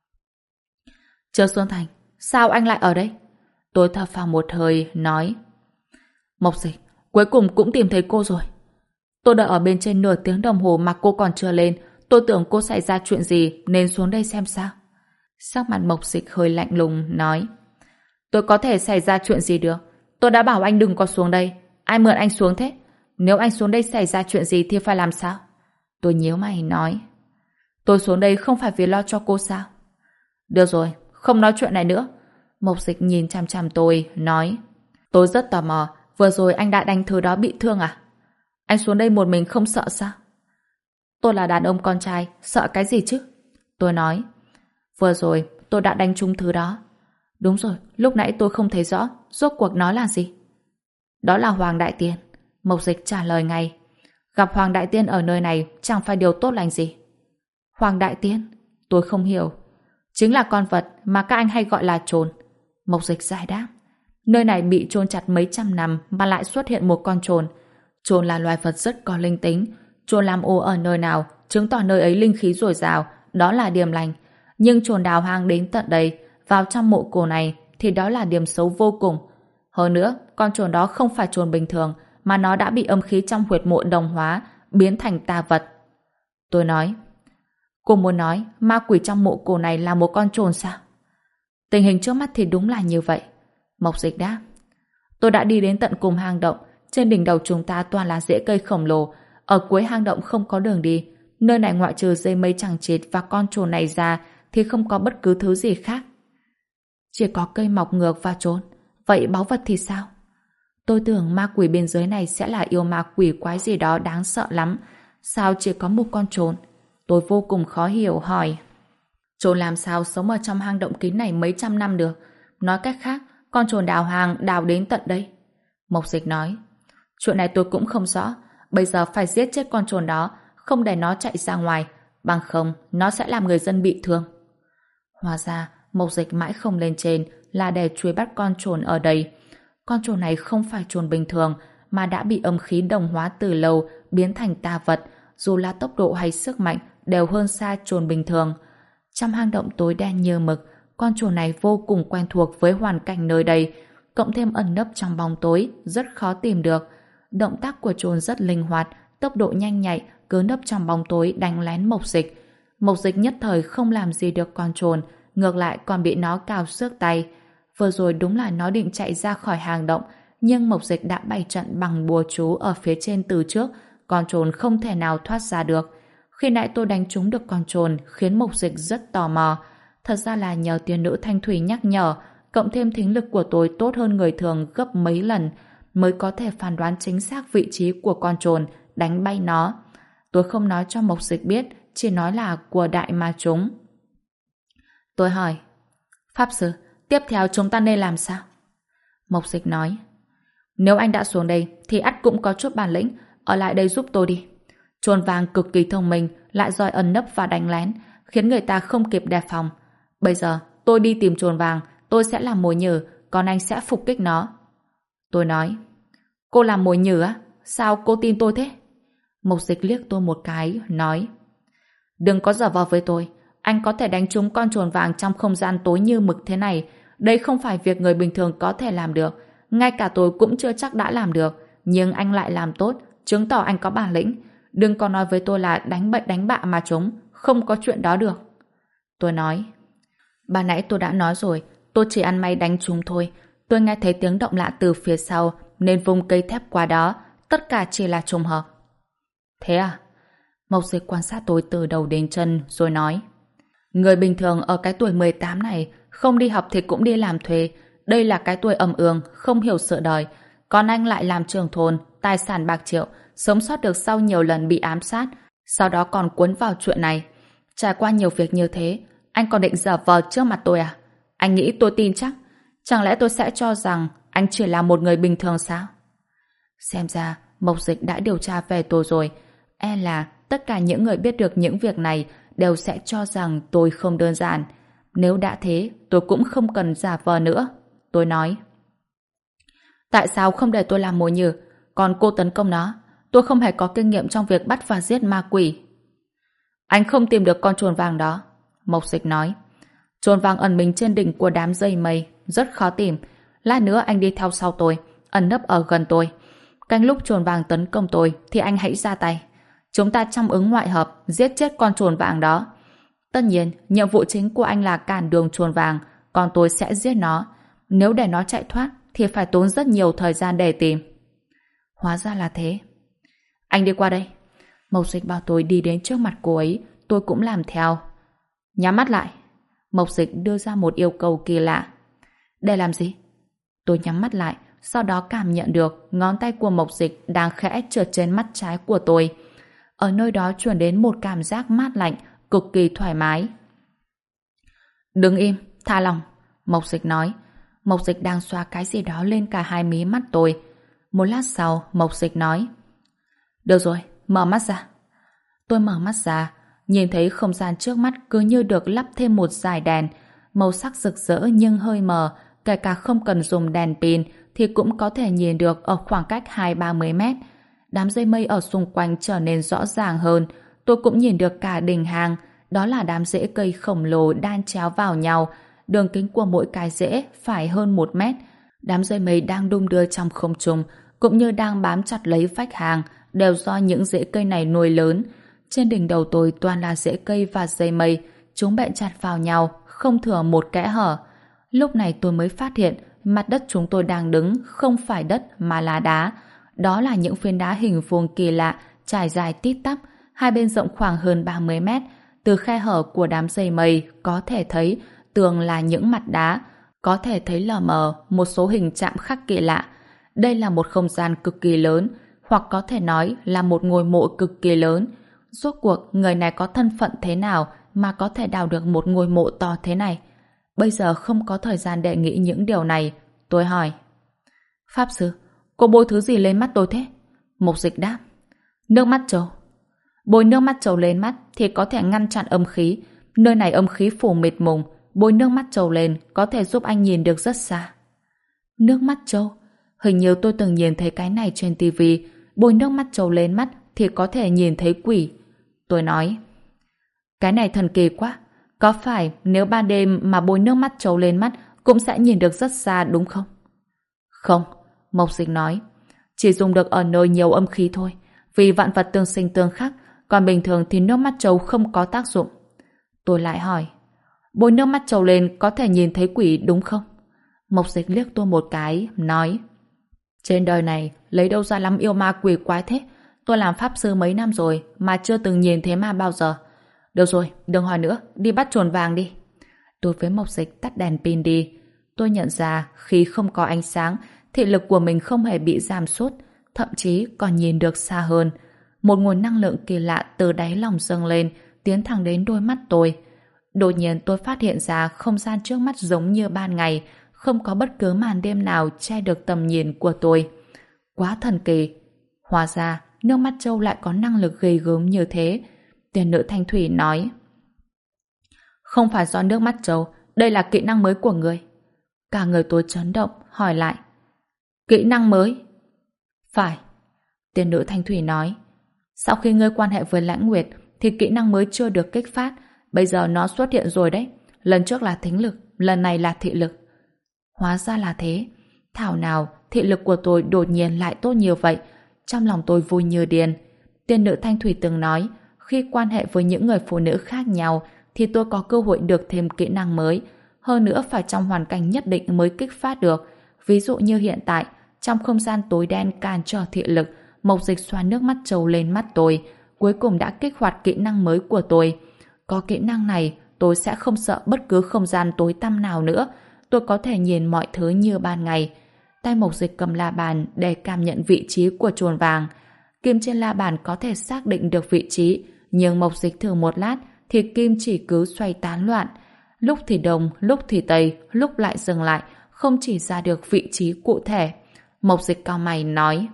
Trương Xuân Thành, sao anh lại ở đây? Tôi thở phào một hơi, nói: Mộc Dịch, cuối cùng cũng tìm thấy cô rồi. Tôi đợi ở bên trên nửa tiếng đồng hồ mà cô còn chưa lên. Tôi tưởng cô xảy ra chuyện gì nên xuống đây xem sao. Sắc mặt Mộc Dịch hơi lạnh lùng, nói: Tôi có thể xảy ra chuyện gì được? Tôi đã bảo anh đừng có xuống đây. Ai mượn anh xuống thế? Nếu anh xuống đây xảy ra chuyện gì thì phải làm sao? Tôi nhíu mày nói: Tôi xuống đây không phải vì lo cho cô sao? Được rồi, không nói chuyện này nữa. Mộc Dịch nhìn chằm chằm tôi, nói: Tôi rất tò mò, vừa rồi anh đã đánh thứ đó bị thương à? Anh xuống đây một mình không sợ sao? Tôi là đàn ông con trai, sợ cái gì chứ? Tôi nói: Vừa rồi tôi đã đánh trúng thứ đó. Đúng rồi, lúc nãy tôi không thấy rõ, rốt cuộc nó là gì? Đó là Hoàng Đại Tiên. Mộc Dịch trả lời ngay. Gặp Hoàng Đại Tiên ở nơi này chẳng phải điều tốt lành gì. Hoàng Đại Tiên? Tôi không hiểu. Chính là con vật mà các anh hay gọi là trồn. Mộc Dịch giải đáp. Nơi này bị chôn chặt mấy trăm năm mà lại xuất hiện một con trồn. Trồn là loài vật rất có linh tính. Trồn làm ồ ở nơi nào chứng tỏ nơi ấy linh khí dồi dào, đó là điểm lành. Nhưng trồn đào hang đến tận đây, vào trong mộ cổ này thì đó là điểm xấu vô cùng. Hơn nữa, con trồn đó không phải trồn bình thường, mà nó đã bị âm khí trong huyệt mộ đồng hóa, biến thành tà vật. Tôi nói: Cô muốn nói ma quỷ trong mộ cổ này là một con trồn sao? Tình hình trước mắt thì đúng là như vậy. Mộc Dịch đáp. Tôi đã đi đến tận cùng hang động. Trên đỉnh đầu chúng ta toàn là rễ cây khổng lồ. Ở cuối hang động không có đường đi. Nơi này ngoại trừ dây mây chằng chịt và con trồn này ra thì không có bất cứ thứ gì khác. Chỉ có cây mọc ngược và trốn. Vậy báu vật thì sao? Tôi tưởng ma quỷ bên dưới này sẽ là yêu ma quỷ quái gì đó đáng sợ lắm. Sao chỉ có một con trồn? Tôi vô cùng khó hiểu, hỏi: Trồn làm sao sống ở trong hang động kín này mấy trăm năm được? Nói cách khác, con trồn đào hang đào đến tận đây. Mộc Dịch nói: Chuyện này tôi cũng không rõ. Bây giờ phải giết chết con trồn đó, không để nó chạy ra ngoài, bằng không nó sẽ làm người dân bị thương. Hóa ra Mộc Dịch mãi không lên trên là để truy bắt con trồn ở đây. Con trồn này không phải trồn bình thường, mà đã bị âm khí đồng hóa từ lâu, biến thành tà vật. Dù là tốc độ hay sức mạnh đều hơn xa trồn bình thường. Trong hang động tối đen như mực, con trồn này vô cùng quen thuộc với hoàn cảnh nơi đây, cộng thêm ẩn nấp trong bóng tối, rất khó tìm được. Động tác của trồn rất linh hoạt, tốc độ nhanh nhạy, cứ nấp trong bóng tối đánh lén Mộc Dịch. Mộc Dịch nhất thời không làm gì được con trồn, ngược lại còn bị nó cào xước tay. Vừa rồi đúng là nó định chạy ra khỏi hang động, nhưng Mộc Dịch đã bày trận bằng bùa chú ở phía trên từ trước, con trồn không thể nào thoát ra được. Khi nãy tôi đánh trúng được con trồn khiến Mộc Dịch rất tò mò. Thật ra là nhờ tiên nữ Thanh Thủy nhắc nhở, cộng thêm thính lực của tôi tốt hơn người thường gấp mấy lần, mới có thể phán đoán chính xác vị trí của con trồn đánh bay nó. Tôi không nói cho Mộc Dịch biết, chỉ nói là của Đại Ma chúng. Tôi hỏi, Pháp Sư, tiếp theo chúng ta nên làm sao? Mộc Dịch nói, nếu anh đã xuống đây thì ắt cũng có chút bản lĩnh, ở lại đây giúp tôi đi. Chồn vàng cực kỳ thông minh, lại giỏi ẩn nấp và đánh lén, khiến người ta không kịp đề phòng. Bây giờ tôi đi tìm chồn vàng, tôi sẽ làm mồi nhử, còn anh sẽ phục kích nó. Tôi nói, cô làm mồi nhử á? Sao cô tin tôi thế? Mộc Dịch liếc tôi một cái, nói, đừng có giở vờ với tôi. Anh có thể đánh trúng con chồn vàng trong không gian tối như mực thế này. Đây không phải việc người bình thường có thể làm được. Ngay cả tôi cũng chưa chắc đã làm được. Nhưng anh lại làm tốt, chứng tỏ anh có bản lĩnh. Đừng có nói với tôi là đánh bậy đánh bạ mà trúng. Không có chuyện đó được. Tôi nói, ban nãy tôi đã nói rồi, tôi chỉ ăn may đánh trúng thôi. Tôi nghe thấy tiếng động lạ từ phía sau, nên vùng cây thép qua đó. Tất cả chỉ là trùng hợp. Thế à? Mộc Dịch quan sát tôi từ đầu đến chân rồi nói, người bình thường ở cái tuổi 18 này không đi học thì cũng đi làm thuê. Đây là cái tuổi ầm ương, không hiểu sự đời. Còn anh lại làm trưởng thôn, tài sản bạc triệu, sống sót được sau nhiều lần bị ám sát, sau đó còn cuốn vào chuyện này. Trải qua nhiều việc như thế, anh còn định giở vờ trước mặt tôi à? Anh nghĩ tôi tin chắc? Chẳng lẽ tôi sẽ cho rằng anh chỉ là một người bình thường sao? Xem ra Mộc Dịch đã điều tra về tôi rồi. E là tất cả những người biết được những việc này đều sẽ cho rằng tôi không đơn giản. Nếu đã thế, tôi cũng không cần giả vờ nữa. Tôi nói, tại sao không để tôi làm mồi nhử, còn cô tấn công nó? Tôi không hề có kinh nghiệm trong việc bắt và giết ma quỷ. Anh không tìm được con chồn vàng đó. Mộc Dịch nói, chồn vàng ẩn mình trên đỉnh của đám dây mây, rất khó tìm. Lát nữa anh đi theo sau tôi, ẩn nấp ở gần tôi. Canh lúc chồn vàng tấn công tôi thì anh hãy ra tay. Chúng ta trong ứng ngoại hợp giết chết con chồn vàng đó. Tất nhiên, nhiệm vụ chính của anh là cản đường chồn vàng, còn tôi sẽ giết nó. Nếu để nó chạy thoát thì phải tốn rất nhiều thời gian để tìm. Hóa ra là thế. Anh đi qua đây. Mộc Dịch bảo tôi đi đến trước mặt cô ấy, tôi cũng làm theo. Nhắm mắt lại. Mộc Dịch đưa ra một yêu cầu kỳ lạ. Để làm gì? Tôi nhắm mắt lại, sau đó cảm nhận được ngón tay của Mộc Dịch đang khẽ trượt trên mắt trái của tôi. Ở nơi đó truyền đến một cảm giác mát lạnh, cực kỳ thoải mái. Đứng im, thả lỏng, Mộc Dịch nói. Mộc Dịch đang xoa cái gì đó lên cả hai mí mắt tôi. Một lát sau, Mộc Dịch nói, được rồi, mở mắt ra. Tôi mở mắt ra, nhìn thấy không gian trước mắt cứ như được lắp thêm một dải đèn, màu sắc rực rỡ nhưng hơi mờ, kể cả không cần dùng đèn pin thì cũng có thể nhìn được ở khoảng cách 20-30 mét. Đám dây mây ở xung quanh trở nên rõ ràng hơn, tôi cũng nhìn được cả đỉnh hang, đó là đám rễ cây khổng lồ đan chéo vào nhau, đường kính của mỗi cái rễ phải hơn 1 mét. Đám dây mây đang đung đưa trong không trung, cũng như đang bám chặt lấy vách hang, đều do những rễ cây này nuôi lớn. Trên đỉnh đầu tôi toàn là rễ cây và dây mây, chúng bện chặt vào nhau, không thừa một kẽ hở. Lúc này tôi mới phát hiện mặt đất chúng tôi đang đứng không phải đất mà là đá. Đó là những phiến đá hình vuông kỳ lạ, trải dài tít tắp, hai bên rộng khoảng hơn 30 mét. Từ khe hở của đám dây mây có thể thấy tường là những mặt đá, có thể thấy lờ mờ một số hình chạm khắc kỳ lạ. Đây là một không gian cực kỳ lớn, hoặc có thể nói là một ngôi mộ cực kỳ lớn. Rốt cuộc người này có thân phận thế nào mà có thể đào được một ngôi mộ to thế này? Bây giờ không có thời gian để nghĩ những điều này. Tôi hỏi, Pháp Sư, cô bôi thứ gì lên mắt tôi thế? Mộc Dịch đáp, nước mắt trâu. Bôi nước mắt trâu lên mắt thì có thể ngăn chặn âm khí. Nơi này âm khí phủ mịt mùng, bôi nước mắt trâu lên có thể giúp anh nhìn được rất xa. Nước mắt trâu? Hình như tôi từng nhìn thấy cái này trên tivi. Bôi nước mắt trâu lên mắt thì có thể nhìn thấy quỷ. Tôi nói, cái này thần kỳ quá. Có phải nếu ban đêm mà bôi nước mắt trâu lên mắt cũng sẽ nhìn được rất xa đúng không? Không, Mộc Dịch nói, chỉ dùng được ở nơi nhiều âm khí thôi, vì vạn vật tương sinh tương khắc, còn bình thường thì nước mắt trâu không có tác dụng. Tôi lại hỏi, bôi nước mắt trâu lên có thể nhìn thấy quỷ đúng không? Mộc Dịch liếc tôi một cái, nói, trên đời này lấy đâu ra lắm yêu ma quỷ quái thế? Tôi làm pháp sư mấy năm rồi mà chưa từng nhìn thấy ma bao giờ. Được rồi, đừng hỏi nữa, đi bắt chồn vàng đi. Đối với Mộc Dịch tắt đèn pin đi. Tôi nhận ra khi không có ánh sáng, thị lực của mình không hề bị giảm sút, thậm chí còn nhìn được xa hơn. Một nguồn năng lượng kỳ lạ từ đáy lòng dâng lên, tiến thẳng đến đôi mắt tôi. Đột nhiên tôi phát hiện ra không gian trước mắt giống như ban ngày, không có bất cứ màn đêm nào che được tầm nhìn của tôi. Quá thần kỳ! Hóa ra, nước mắt trâu lại có năng lực ghê gớm như thế. Tiên nữ Thanh Thủy nói. Không phải do nước mắt trâu, đây là kỹ năng mới của người. Cả người tôi chấn động, hỏi lại. Kỹ năng mới? Phải. Tiên nữ Thanh Thủy nói. Sau khi ngươi quan hệ với Lãnh Nguyệt thì kỹ năng mới chưa được kích phát, bây giờ nó xuất hiện rồi đấy. Lần trước là thính lực, lần này là thị lực. Hóa ra là thế. Thảo nào thị lực của tôi đột nhiên lại tốt như vậy. Trong lòng tôi vui như điên. Tiên nữ Thanh Thủy từng nói, khi quan hệ với những người phụ nữ khác nhau thì tôi có cơ hội được thêm kỹ năng mới. Hơn nữa phải trong hoàn cảnh nhất định mới kích phát được. Ví dụ như hiện tại, trong không gian tối đen cản trở thị lực, Mộc Dịch xoa nước mắt trâu lên mắt tôi, cuối cùng đã kích hoạt kỹ năng mới của tôi. Có kỹ năng này, tôi sẽ không sợ bất cứ không gian tối tăm nào nữa. Tôi có thể nhìn mọi thứ như ban ngày. Tay Mộc Dịch cầm la bàn để cảm nhận vị trí của chùa vàng. Kim trên la bàn có thể xác định được vị trí, nhưng Mộc Dịch thử một lát thì kim chỉ cứ xoay tán loạn. Lúc thì đông, lúc thì tây, lúc lại dừng lại, không chỉ ra được vị trí cụ thể. Mộc Dịch cau mày nói.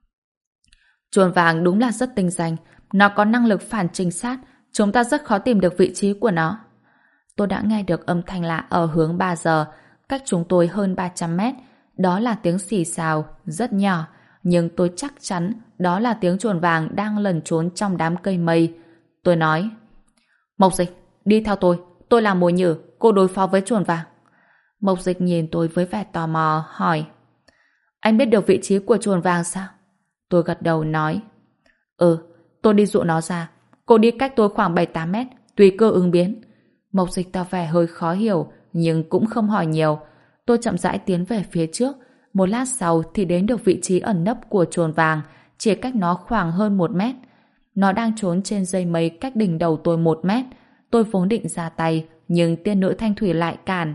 Chuồn vàng đúng là rất tinh danh, nó có năng lực phản trinh sát, chúng ta rất khó tìm được vị trí của nó. Tôi đã nghe được âm thanh lạ ở hướng 3 giờ, cách chúng tôi hơn 300 mét. Đó là tiếng xì xào, rất nhỏ, nhưng tôi chắc chắn đó là tiếng chuồn vàng đang lẩn trốn trong đám cây mây. Tôi nói, Mộc Dịch, đi theo tôi là mồi nhử, cô đối phó với chuồn vàng. Mộc Dịch nhìn tôi với vẻ tò mò, hỏi, anh biết được vị trí của chuồn vàng sao? Tôi gật đầu nói, tôi đi dụ nó ra, cô đi cách tôi khoảng 7-8 mét, tùy cơ ứng biến. Mộc Dịch tỏ vẻ hơi khó hiểu, nhưng cũng không hỏi nhiều. Tôi chậm rãi tiến về phía trước, một lát sau thì đến được vị trí ẩn nấp của chồn vàng, chỉ cách nó khoảng hơn 1 mét. Nó đang trốn trên dây mây cách đỉnh đầu tôi 1 mét. Tôi vốn định ra tay, nhưng tiên nữ Thanh Thủy lại cản.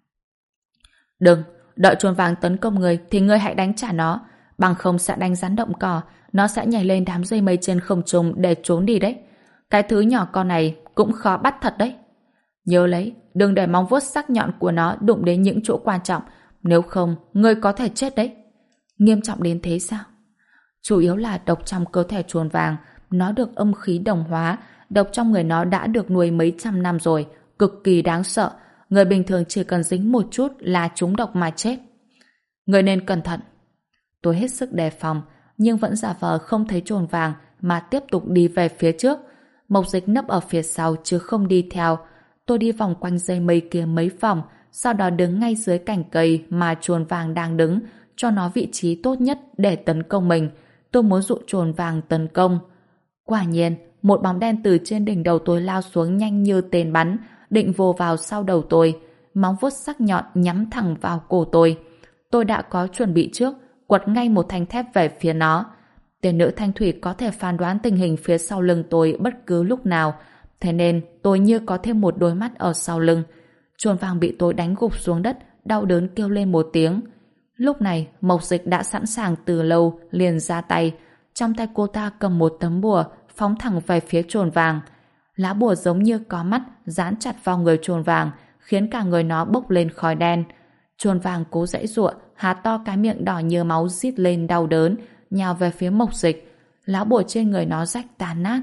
Đừng, đợi chồn vàng tấn công người thì ngươi hãy đánh trả nó, bằng không sẽ đánh rắn động cỏ, nó sẽ nhảy lên đám dây mây trên không trung để trốn đi đấy. Cái thứ nhỏ con này cũng khó bắt thật đấy. Nhớ lấy, đừng để móng vuốt sắc nhọn của nó đụng đến những chỗ quan trọng, nếu không, ngươi có thể chết đấy. Nghiêm trọng đến thế sao? Chủ yếu là độc trong cơ thể chuồn vàng, nó được âm khí đồng hóa, độc trong người nó đã được nuôi mấy trăm năm rồi, cực kỳ đáng sợ. Người bình thường chỉ cần dính một chút là trúng độc mà chết. Người nên cẩn thận. Tôi hết sức đề phòng, nhưng vẫn giả vờ không thấy chuồn vàng mà tiếp tục đi về phía trước. Mộc Dịch nấp ở phía sau chứ không đi theo. Tôi đi vòng quanh dây mây kia mấy vòng, sau đó đứng ngay dưới cành cây mà chuồn vàng đang đứng, cho nó vị trí tốt nhất để tấn công mình. Tôi muốn dụ chuồn vàng tấn công. Quả nhiên, một bóng đen từ trên đỉnh đầu tôi lao xuống nhanh như tên bắn, định vồ vào sau đầu tôi. Móng vuốt sắc nhọn nhắm thẳng vào cổ tôi. Tôi đã có chuẩn bị trước, quật ngay một thanh thép về phía nó. Tiên nữ Thanh Thủy có thể phán đoán tình hình phía sau lưng tôi bất cứ lúc nào, thế nên tôi như có thêm một đôi mắt ở sau lưng. Chuồn vàng bị tôi đánh gục xuống đất, đau đớn kêu lên một tiếng. Lúc này, Mộc Dịch đã sẵn sàng từ lâu, liền ra tay. Trong tay cô ta cầm một tấm bùa, phóng thẳng về phía chuồn vàng. Lá bùa giống như có mắt, dán chặt vào người chuồn vàng, khiến cả người nó bốc lên khói đen. Chuồn vàng cố giãy giụa, há to cái miệng đỏ như máu rít lên đau đớn, nhào về phía Mộc Dịch. Lá bùa trên người nó rách tan nát.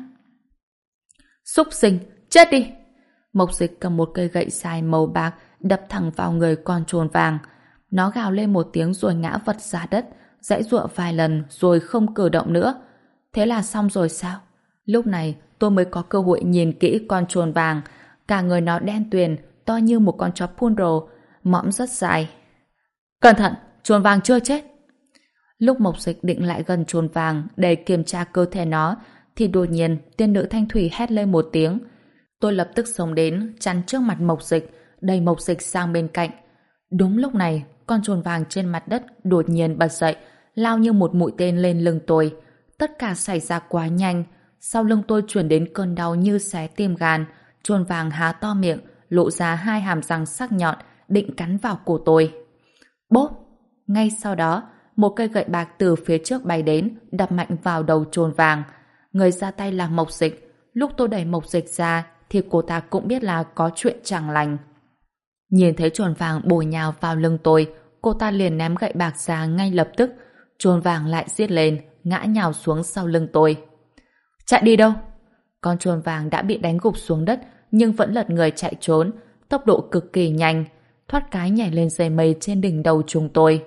Súc sinh, chết đi! Mộc Dịch cầm một cây gậy dài màu bạc đập thẳng vào người con chuồn vàng. Nó gào lên một tiếng rồi ngã vật ra đất, giãy giụa vài lần rồi không cử động nữa. Thế là xong rồi sao? Lúc này tôi mới có cơ hội nhìn kỹ con chuồn vàng. Cả người nó đen tuyền, to như một con chó poodle, mõm rất dài. Cẩn thận, chuồn vàng chưa chết. Lúc Mộc Dịch định lại gần chuồn vàng để kiểm tra cơ thể nó, thì đột nhiên tiên nữ Thanh Thủy hét lên một tiếng. Tôi lập tức xông đến, chắn trước mặt Mộc Dịch, đẩy Mộc Dịch sang bên cạnh. Đúng lúc này, con chuồn vàng trên mặt đất đột nhiên bật dậy, lao như một mũi tên lên lưng tôi. Tất cả xảy ra quá nhanh. Sau lưng tôi chuyển đến cơn đau như xé tim gan. Chuồn vàng há to miệng, lộ ra 2 hàm răng sắc nhọn, định cắn vào cổ tôi. Bốp! Ngay sau đó, một cây gậy bạc từ phía trước bay đến, đập mạnh vào đầu chuồn vàng. Người ra tay là Mộc Dịch. Lúc tôi đẩy Mộc Dịch ra thì cô ta cũng biết là có chuyện chẳng lành. Nhìn thấy chồn vàng bổ nhào vào lưng tôi, cô ta liền ném gậy bạc ra ngay lập tức. Chồn vàng lại giết lên, ngã nhào xuống sau lưng tôi. Chạy đi đâu? Con chồn vàng đã bị đánh gục xuống đất nhưng vẫn lật người chạy trốn, tốc độ cực kỳ nhanh, thoát cái nhảy lên dây mây trên đỉnh đầu chúng tôi.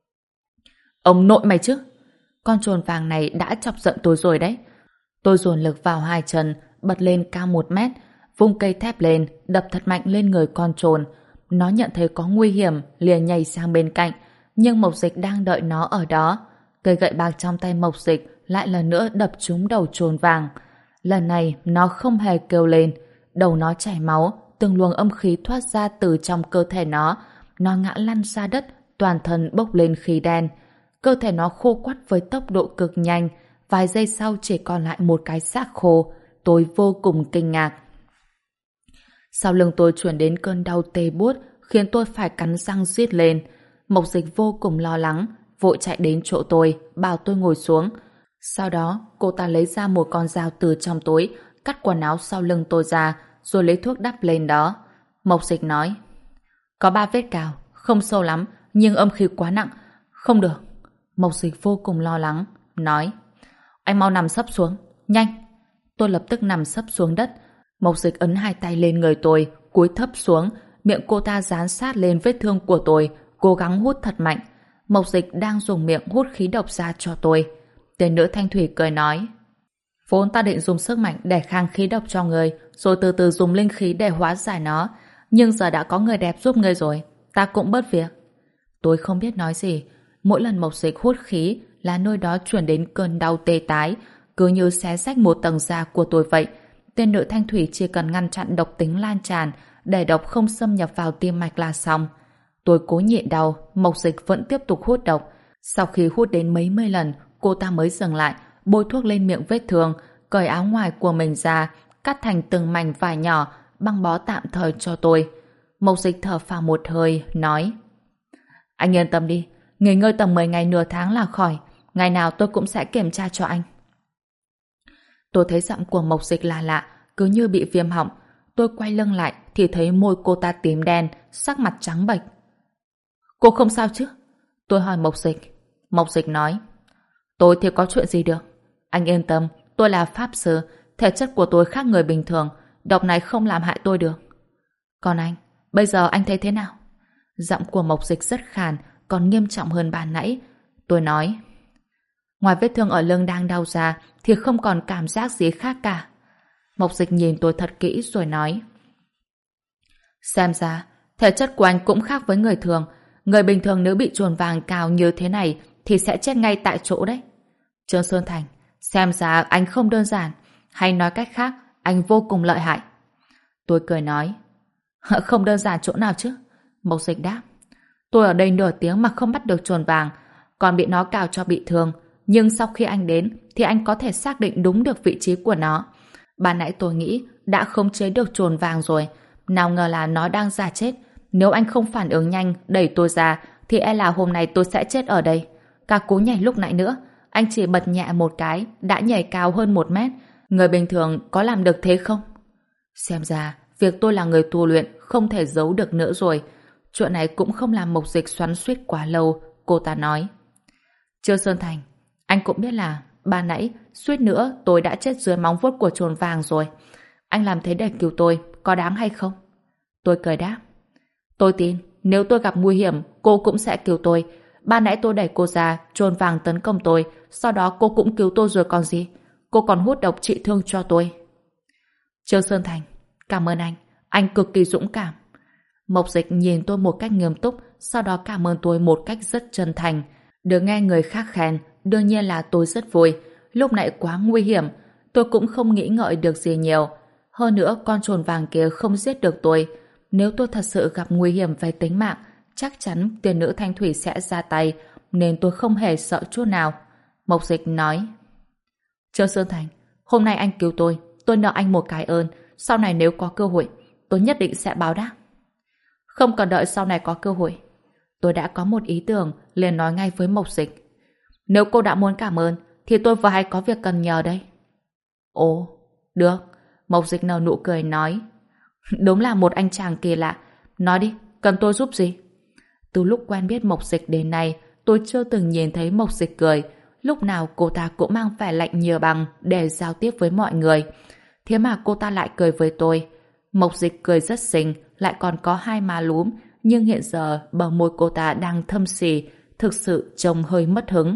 Ông nội mày chứ? Con chồn vàng này đã chọc giận tôi rồi đấy. Tôi dồn lực vào hai chân, bật lên cao 1 mét, vung cây thép lên, đập thật mạnh lên người con chồn. Nó nhận thấy có nguy hiểm, liền nhảy sang bên cạnh, nhưng Mộc Dịch đang đợi nó ở đó. Cây gậy bạc trong tay Mộc Dịch lại lần nữa đập trúng đầu chồn vàng. Lần này nó không hề kêu lên, đầu nó chảy máu, từng luồng âm khí thoát ra từ trong cơ thể nó ngã lăn ra đất, toàn thân bốc lên khí đen. Cơ thể nó khô quắt với tốc độ cực nhanh, vài giây sau chỉ còn lại một cái xác khô. Tôi vô cùng kinh ngạc. Sau lưng tôi chuyển đến cơn đau tê buốt, khiến tôi phải cắn răng rít lên. Mộc Dịch vô cùng lo lắng, vội chạy đến chỗ tôi, bảo tôi ngồi xuống. Sau đó, cô ta lấy ra một con dao từ trong túi, cắt quần áo sau lưng tôi ra, rồi lấy thuốc đắp lên đó. Mộc Dịch nói, có 3 vết cào, không sâu lắm, nhưng âm khí quá nặng, không được. Mộc Dịch vô cùng lo lắng, nói, anh mau nằm sấp xuống, nhanh. Tôi lập tức nằm sấp xuống đất. Mộc Dịch ấn hai tay lên người tôi, cúi thấp xuống, miệng cô ta dán sát lên vết thương của tôi, cố gắng hút thật mạnh. Mộc Dịch đang dùng miệng hút khí độc ra cho tôi. Tên nữ thanh thủy cười nói, vốn ta định dùng sức mạnh để kháng khí độc cho người, rồi từ từ dùng linh khí để hóa giải nó, nhưng giờ đã có người đẹp giúp người rồi, ta cũng bớt việc. Tôi không biết nói gì. Mỗi lần Mộc Dịch hút khí là nơi đó chuyển đến cơn đau tê tái, cứ như xé rách một tầng da của tôi vậy. Tên nữ thanh thủy chỉ cần ngăn chặn độc tính lan tràn, để độc không xâm nhập vào tim mạch là xong. Tôi cố nhịn đau, Mộc Dịch vẫn tiếp tục hút độc. Sau khi hút đến mấy mươi lần, cô ta mới dừng lại, bôi thuốc lên miệng vết thương, cởi áo ngoài của mình ra, cắt thành từng mảnh vải nhỏ, băng bó tạm thời cho tôi. Mộc Dịch thở phào một hơi, nói, anh yên tâm đi, nghỉ ngơi tầm 10 ngày nửa tháng là khỏi, ngày nào tôi cũng sẽ kiểm tra cho anh. Tôi thấy giọng của Mộc Dịch là lạ, cứ như bị viêm họng. Tôi quay lưng lại thì thấy môi cô ta tím đen, sắc mặt trắng bệch. Cô không sao chứ? Tôi hỏi Mộc Dịch. Mộc Dịch nói, tôi thì có chuyện gì được. Anh yên tâm, tôi là pháp sư, thể chất của tôi khác người bình thường, độc này không làm hại tôi được. Còn anh, bây giờ anh thấy thế nào? Giọng của Mộc Dịch rất khàn, còn nghiêm trọng hơn ban nãy. Tôi nói, ngoài vết thương ở lưng đang đau ra thì không còn cảm giác gì khác cả. Mộc Dịch nhìn tôi thật kỹ rồi nói, xem ra thể chất của anh cũng khác với người thường. Người bình thường nếu bị chồn vàng cào như thế này thì sẽ chết ngay tại chỗ đấy. Trương Sơn Thành, xem ra anh không đơn giản, hay nói cách khác, anh vô cùng lợi hại. Tôi cười nói, không đơn giản chỗ nào chứ? Mộc Dịch đáp, tôi ở đây nửa tiếng mà không bắt được chồn vàng, còn bị nó cào cho bị thương. Nhưng sau khi anh đến thì anh có thể xác định đúng được vị trí của nó. Ban nãy tôi nghĩ đã khống chế được chồn vàng rồi, nào ngờ là nó đang giả chết. Nếu anh không phản ứng nhanh đẩy tôi ra thì e là hôm nay tôi sẽ chết ở đây. Cả cú nhảy lúc nãy nữa, anh chỉ bật nhẹ một cái đã nhảy cao hơn 1 mét. Người bình thường có làm được thế không? Xem ra việc tôi là người tu luyện không thể giấu được nữa rồi. Chuyện này cũng không làm Mộc Dịch xoắn xuýt quá lâu. Cô ta nói, Trương Sơn Thành, anh cũng biết là ban nãy suýt nữa tôi đã chết dưới móng vuốt của chồn vàng rồi. Anh làm thế để cứu tôi, có đáng hay không? Tôi cười đáp, tôi tin nếu tôi gặp nguy hiểm cô cũng sẽ cứu tôi. Ban nãy tôi đẩy cô ra, chồn vàng tấn công tôi, sau đó cô cũng cứu tôi rồi còn gì. Cô còn hút độc trị thương cho tôi. Trương Sơn Thành, cảm ơn anh cực kỳ dũng cảm. Mộc Dịch nhìn tôi một cách nghiêm túc, sau đó cảm ơn tôi một cách rất chân thành. Được nghe người khác khen, đương nhiên là tôi rất vui. Lúc nãy quá nguy hiểm, tôi cũng không nghĩ ngợi được gì nhiều. Hơn nữa, con chồn vàng kia không giết được tôi. Nếu tôi thật sự gặp nguy hiểm về tính mạng, chắc chắn tiền nữ thanh thủy sẽ ra tay, nên tôi không hề sợ chút nào. Mộc Dịch nói, Trương Sơn Thành, hôm nay anh cứu tôi nợ anh một cái ơn. Sau này nếu có cơ hội, tôi nhất định sẽ báo đáp. Không cần đợi sau này có cơ hội. Tôi đã có một ý tưởng, liền nói ngay với Mộc Dịch. Nếu cô đã muốn cảm ơn, thì tôi vừa hay có việc cần nhờ đây. Ồ, được. Mộc Dịch nở nụ cười nói. Đúng là một anh chàng kỳ lạ. Nói đi, cần tôi giúp gì? Từ lúc quen biết Mộc Dịch đến nay, tôi chưa từng nhìn thấy Mộc Dịch cười. Lúc nào cô ta cũng mang vẻ lạnh như băng để giao tiếp với mọi người. Thế mà cô ta lại cười với tôi. Mộc Dịch cười rất xinh, lại còn có hai má lúm, nhưng hiện giờ bờ môi cô ta đang thâm sì, thực sự trông hơi mất hứng.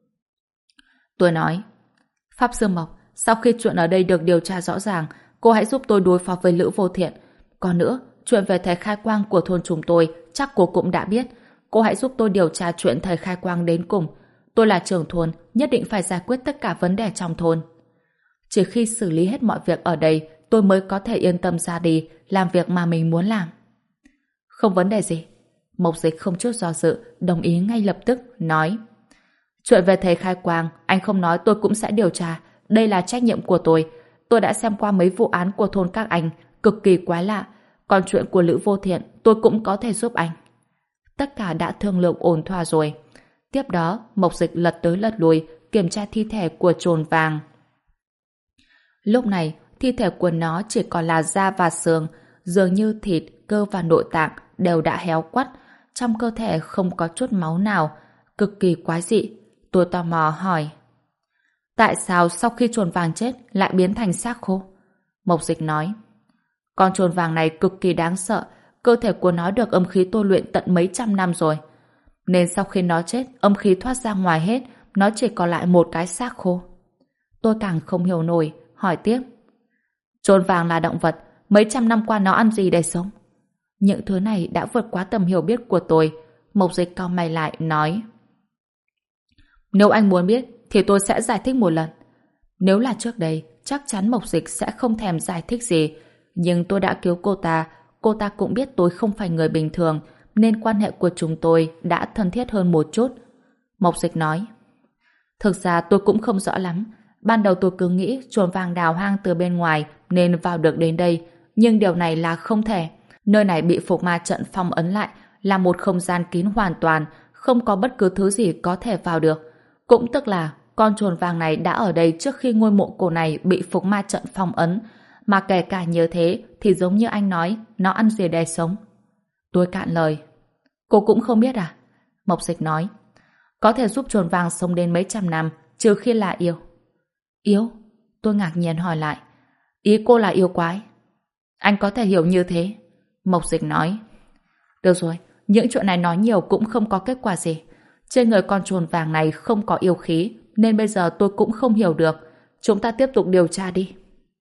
Tôi nói, Pháp Sư Mộc, sau khi chuyện ở đây được điều tra rõ ràng, cô hãy giúp tôi đối phó với Lữ Vô Thiện. Còn nữa, chuyện về thầy khai quang của thôn chúng tôi chắc cô cũng đã biết. Cô hãy giúp tôi điều tra chuyện thầy khai quang đến cùng. Tôi là trưởng thôn, nhất định phải giải quyết tất cả vấn đề trong thôn. Chỉ khi xử lý hết mọi việc ở đây, tôi mới có thể yên tâm ra đi, làm việc mà mình muốn làm. Không vấn đề gì. Mộc Dịch không chút do dự, đồng ý ngay lập tức, nói. Chuyện về thầy khai quang, anh không nói tôi cũng sẽ điều tra. Đây là trách nhiệm của tôi. Tôi đã xem qua mấy vụ án của thôn các anh, cực kỳ quái lạ. Còn chuyện của Lữ Vô Thiện, tôi cũng có thể giúp anh. Tất cả đã thương lượng ổn thỏa rồi. Tiếp đó, Mộc Dịch lật tới lật lui, kiểm tra thi thể của trồn vàng. Lúc này, thi thể của nó chỉ còn là da và xương, dường như thịt, cơ và nội tạng đều đã héo quắt, trong cơ thể không có chút máu nào, cực kỳ quái dị. Tôi tò mò hỏi, tại sao sau khi trồn vàng chết lại biến thành xác khô? Mộc Dịch nói, con trồn vàng này cực kỳ đáng sợ, cơ thể của nó được âm khí tôi luyện tận mấy trăm năm rồi. Nên sau khi nó chết, âm khí thoát ra ngoài hết, nó chỉ còn lại một cái xác khô. Tôi càng không hiểu nổi, hỏi tiếp. Trồn vàng là động vật, mấy trăm năm qua nó ăn gì để sống? Những thứ này đã vượt quá tầm hiểu biết của tôi. Mộc Dịch cau mày lại, nói. Nếu anh muốn biết, thì tôi sẽ giải thích một lần. Nếu là trước đây, chắc chắn Mộc Dịch sẽ không thèm giải thích gì. Nhưng tôi đã cứu cô ta cũng biết tôi không phải người bình thường, nên quan hệ của chúng tôi đã thân thiết hơn một chút. Mộc Dịch nói. Thực ra tôi cũng không rõ lắm. Ban đầu tôi cứ nghĩ trồn vàng đào hang từ bên ngoài nên vào được đến đây, nhưng điều này là không thể. Nơi này bị phục ma trận phong ấn lại, là một không gian kín hoàn toàn, không có bất cứ thứ gì có thể vào được. Cũng tức là con trồn vàng này đã ở đây trước khi ngôi mộ cổ này bị phục ma trận phong ấn, mà kể cả như thế thì giống như anh nói, nó ăn gì để sống? Tôi cạn lời. Cô cũng không biết à? Mộc Dịch nói. Có thể giúp trồn vàng sống đến mấy trăm năm, trừ khi là yêu. Yêu? Tôi ngạc nhiên hỏi lại. Ý cô là yêu quái? Anh có thể hiểu như thế. Mộc Dịch nói. Được rồi, những chuyện này nói nhiều cũng không có kết quả gì. Trên người con trồn vàng này không có yêu khí, nên bây giờ tôi cũng không hiểu được. Chúng ta tiếp tục điều tra đi.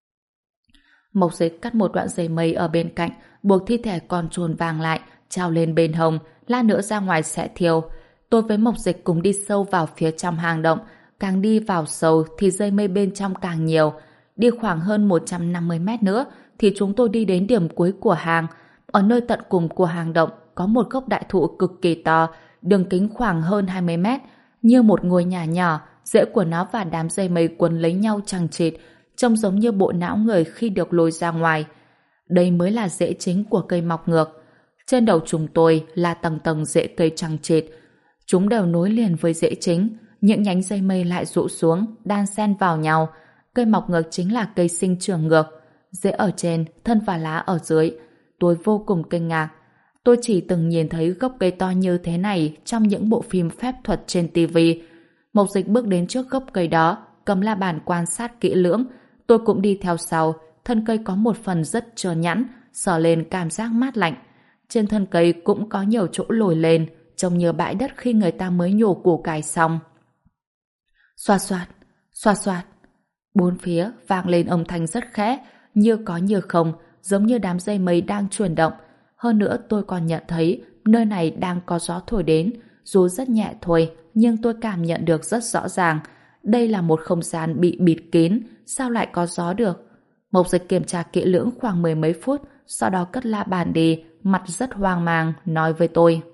Mộc Dịch cắt một đoạn dây mây ở bên cạnh, buộc thi thể con trồn vàng lại, trao lên bên hông, lát nữa ra ngoài sẽ thiêu. Tôi với Mộc Dịch cùng đi sâu vào phía trong hang động, càng đi vào sâu thì dây mây bên trong càng nhiều. Đi khoảng hơn 150 mét nữa thì chúng tôi đi đến điểm cuối của hang. Ở nơi tận cùng của hang động có một gốc đại thụ cực kỳ to, đường kính khoảng hơn 20 mét, như một ngôi nhà nhỏ, rễ của nó và đám dây mây quấn lấy nhau chằng chịt, trông giống như bộ não người khi được lôi ra ngoài. Đây mới là rễ chính của cây mọc ngược. Trên đầu chúng tôi là tầng tầng rễ cây chằng chịt. Chúng đều nối liền với rễ chính, những nhánh dây mây lại rụ xuống, đan xen vào nhau. Cây mọc ngược chính là cây sinh trưởng ngược. Rễ ở trên, thân và lá ở dưới. Tôi vô cùng kinh ngạc. Tôi chỉ từng nhìn thấy gốc cây to như thế này trong những bộ phim phép thuật trên TV. Mộc Dịch bước đến trước gốc cây đó, cầm la bàn quan sát kỹ lưỡng. Tôi cũng đi theo sau. Thân cây có một phần rất trơn nhẵn, sờ lên cảm giác mát lạnh. Trên thân cây cũng có nhiều chỗ lồi lên, trông như bãi đất khi người ta mới nhổ củ cải xong. Xoạt xoạt, xoạt xoạt. Bốn phía vang lên âm thanh rất khẽ, như có như không, giống như đám dây mây đang chuyển động. Hơn nữa tôi còn nhận thấy nơi này đang có gió thổi đến, dù rất nhẹ thôi, nhưng tôi cảm nhận được rất rõ ràng. Đây là một không gian bị bịt kín, sao lại có gió được? Mộc Dịch kiểm tra kỹ lưỡng khoảng 10 mấy phút, sau đó cất la bàn đi, mặt rất hoang mang, nói với tôi.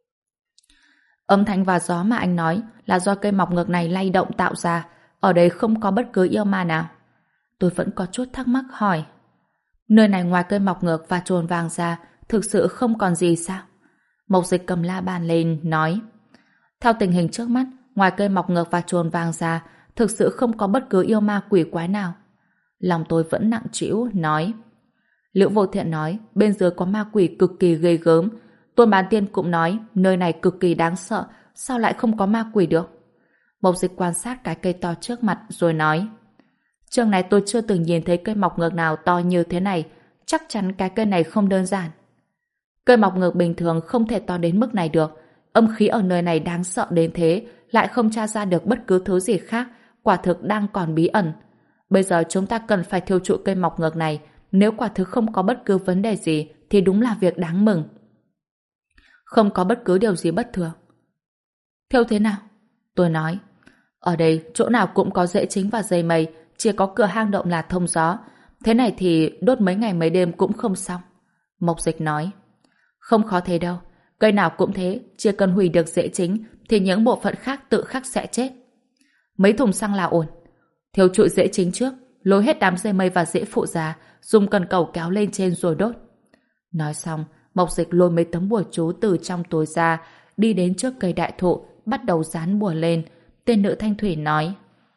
Âm thanh và gió mà anh nói là do cây mọc ngược này lay động tạo ra, ở đây không có bất cứ yêu ma nào. Tôi vẫn có chút thắc mắc hỏi. Nơi này ngoài cây mọc ngược và trồn vàng ra, thực sự không còn gì sao? Mộc Dịch cầm la bàn lên, nói. Theo tình hình trước mắt, ngoài cây mọc ngược và trồn vàng ra, thực sự không có bất cứ yêu ma quỷ quái nào. Lòng tôi vẫn nặng trĩu, nói. Liễu Vô Thiện nói, bên dưới có ma quỷ cực kỳ ghê gớm. Tôn Bán Tiên cũng nói, nơi này cực kỳ đáng sợ, sao lại không có ma quỷ được? Mộc Dịch quan sát cái cây to trước mặt rồi nói, trường này tôi chưa từng nhìn thấy cây mọc ngược nào to như thế này, chắc chắn cái cây này không đơn giản. Cây mọc ngược bình thường không thể to đến mức này được, âm khí ở nơi này đáng sợ đến thế, lại không tra ra được bất cứ thứ gì khác, quả thực đang còn bí ẩn. Bây giờ chúng ta cần phải thiêu trụi cây mọc ngược này, nếu quả thực không có bất cứ vấn đề gì thì đúng là việc đáng mừng. Không có bất cứ điều gì bất thường. Thiêu thế nào? Tôi nói. Ở đây chỗ nào cũng có rễ chính và dây mây, chỉ có cửa hang động là thông gió. Thế này thì đốt mấy ngày mấy đêm cũng không xong. Mộc Dịch nói. Không khó thế đâu. Cây nào cũng thế, chỉ cần hủy được rễ chính thì những bộ phận khác tự khắc sẽ chết. Mấy thùng xăng là ổn. Thiêu trụi rễ chính trước, lôi hết đám dây mây và rễ phụ ra, dùng cần cầu kéo lên trên rồi đốt. Nói xong, Mộc Dịch lôi mấy tấm bùa chú từ trong túi ra, đi đến trước cây đại thụ, bắt đầu dán bùa lên. Tên nữ thanh thủy nói,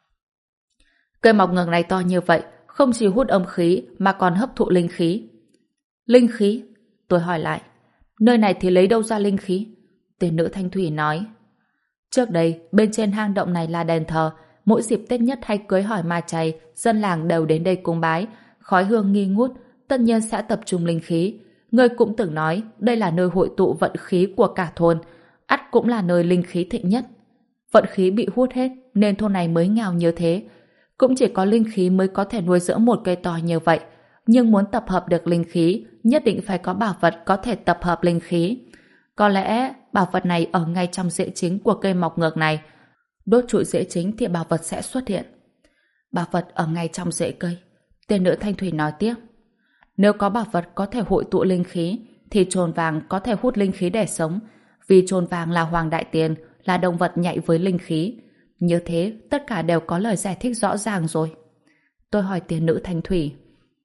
cây mọc ngược này to như vậy, không chỉ hút âm khí mà còn hấp thụ linh khí. Linh khí? Tôi hỏi lại. Nơi này thì lấy đâu ra linh khí? Tên nữ thanh thủy nói, trước đây bên trên hang động này là đền thờ, mỗi dịp Tết nhất hay cưới hỏi ma chay, dân làng đều đến đây cúng bái, khói hương nghi ngút, tất nhiên sẽ tập trung linh khí. Ngươi cũng từng nói đây là nơi hội tụ vận khí của cả thôn, ắt cũng là nơi linh khí thịnh nhất. Vận khí bị hút hết nên thôn này mới nghèo như thế. Cũng chỉ có linh khí mới có thể nuôi dưỡng một cây to như vậy. Nhưng muốn tập hợp được linh khí, nhất định phải có bảo vật có thể tập hợp linh khí. Có lẽ bảo vật này ở ngay trong rễ chính của cây mọc ngược này. Đốt trụi rễ chính thì bảo vật sẽ xuất hiện. Bảo vật ở ngay trong rễ cây. Tên nữ thanh thủy nói tiếp. Nếu có bảo vật có thể hội tụ linh khí, thì chồn vàng có thể hút linh khí để sống. Vì chồn vàng là hoàng đại tiền, là động vật nhạy với linh khí. Như thế, tất cả đều có lời giải thích rõ ràng rồi. Tôi hỏi tiền nữ thanh thủy.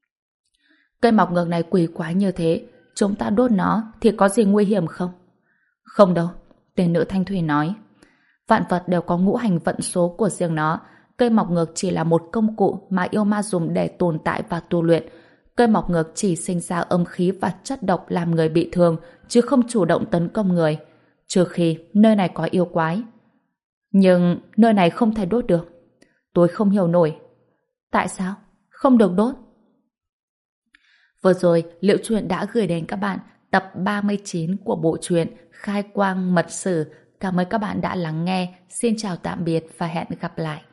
Cây mọc ngược này quỷ quái như thế, chúng ta đốt nó thì có gì nguy hiểm không? Không đâu, tiền nữ thanh thủy nói. Vạn vật đều có ngũ hành vận số của riêng nó. Cây mọc ngược chỉ là một công cụ mà yêu ma dùng để tồn tại và tu luyện. Cây mọc ngược chỉ sinh ra âm khí và chất độc làm người bị thương, chứ không chủ động tấn công người. Trừ khi nơi này có yêu quái. Nhưng nơi này không thể đốt được. Tôi không hiểu nổi. Tại sao? Không được đốt? Vừa rồi, Liễu Chuyện đã gửi đến các bạn tập 39 của bộ truyện Khai Quang Mật Sử. Cảm ơn các bạn đã lắng nghe. Xin chào tạm biệt và hẹn gặp lại.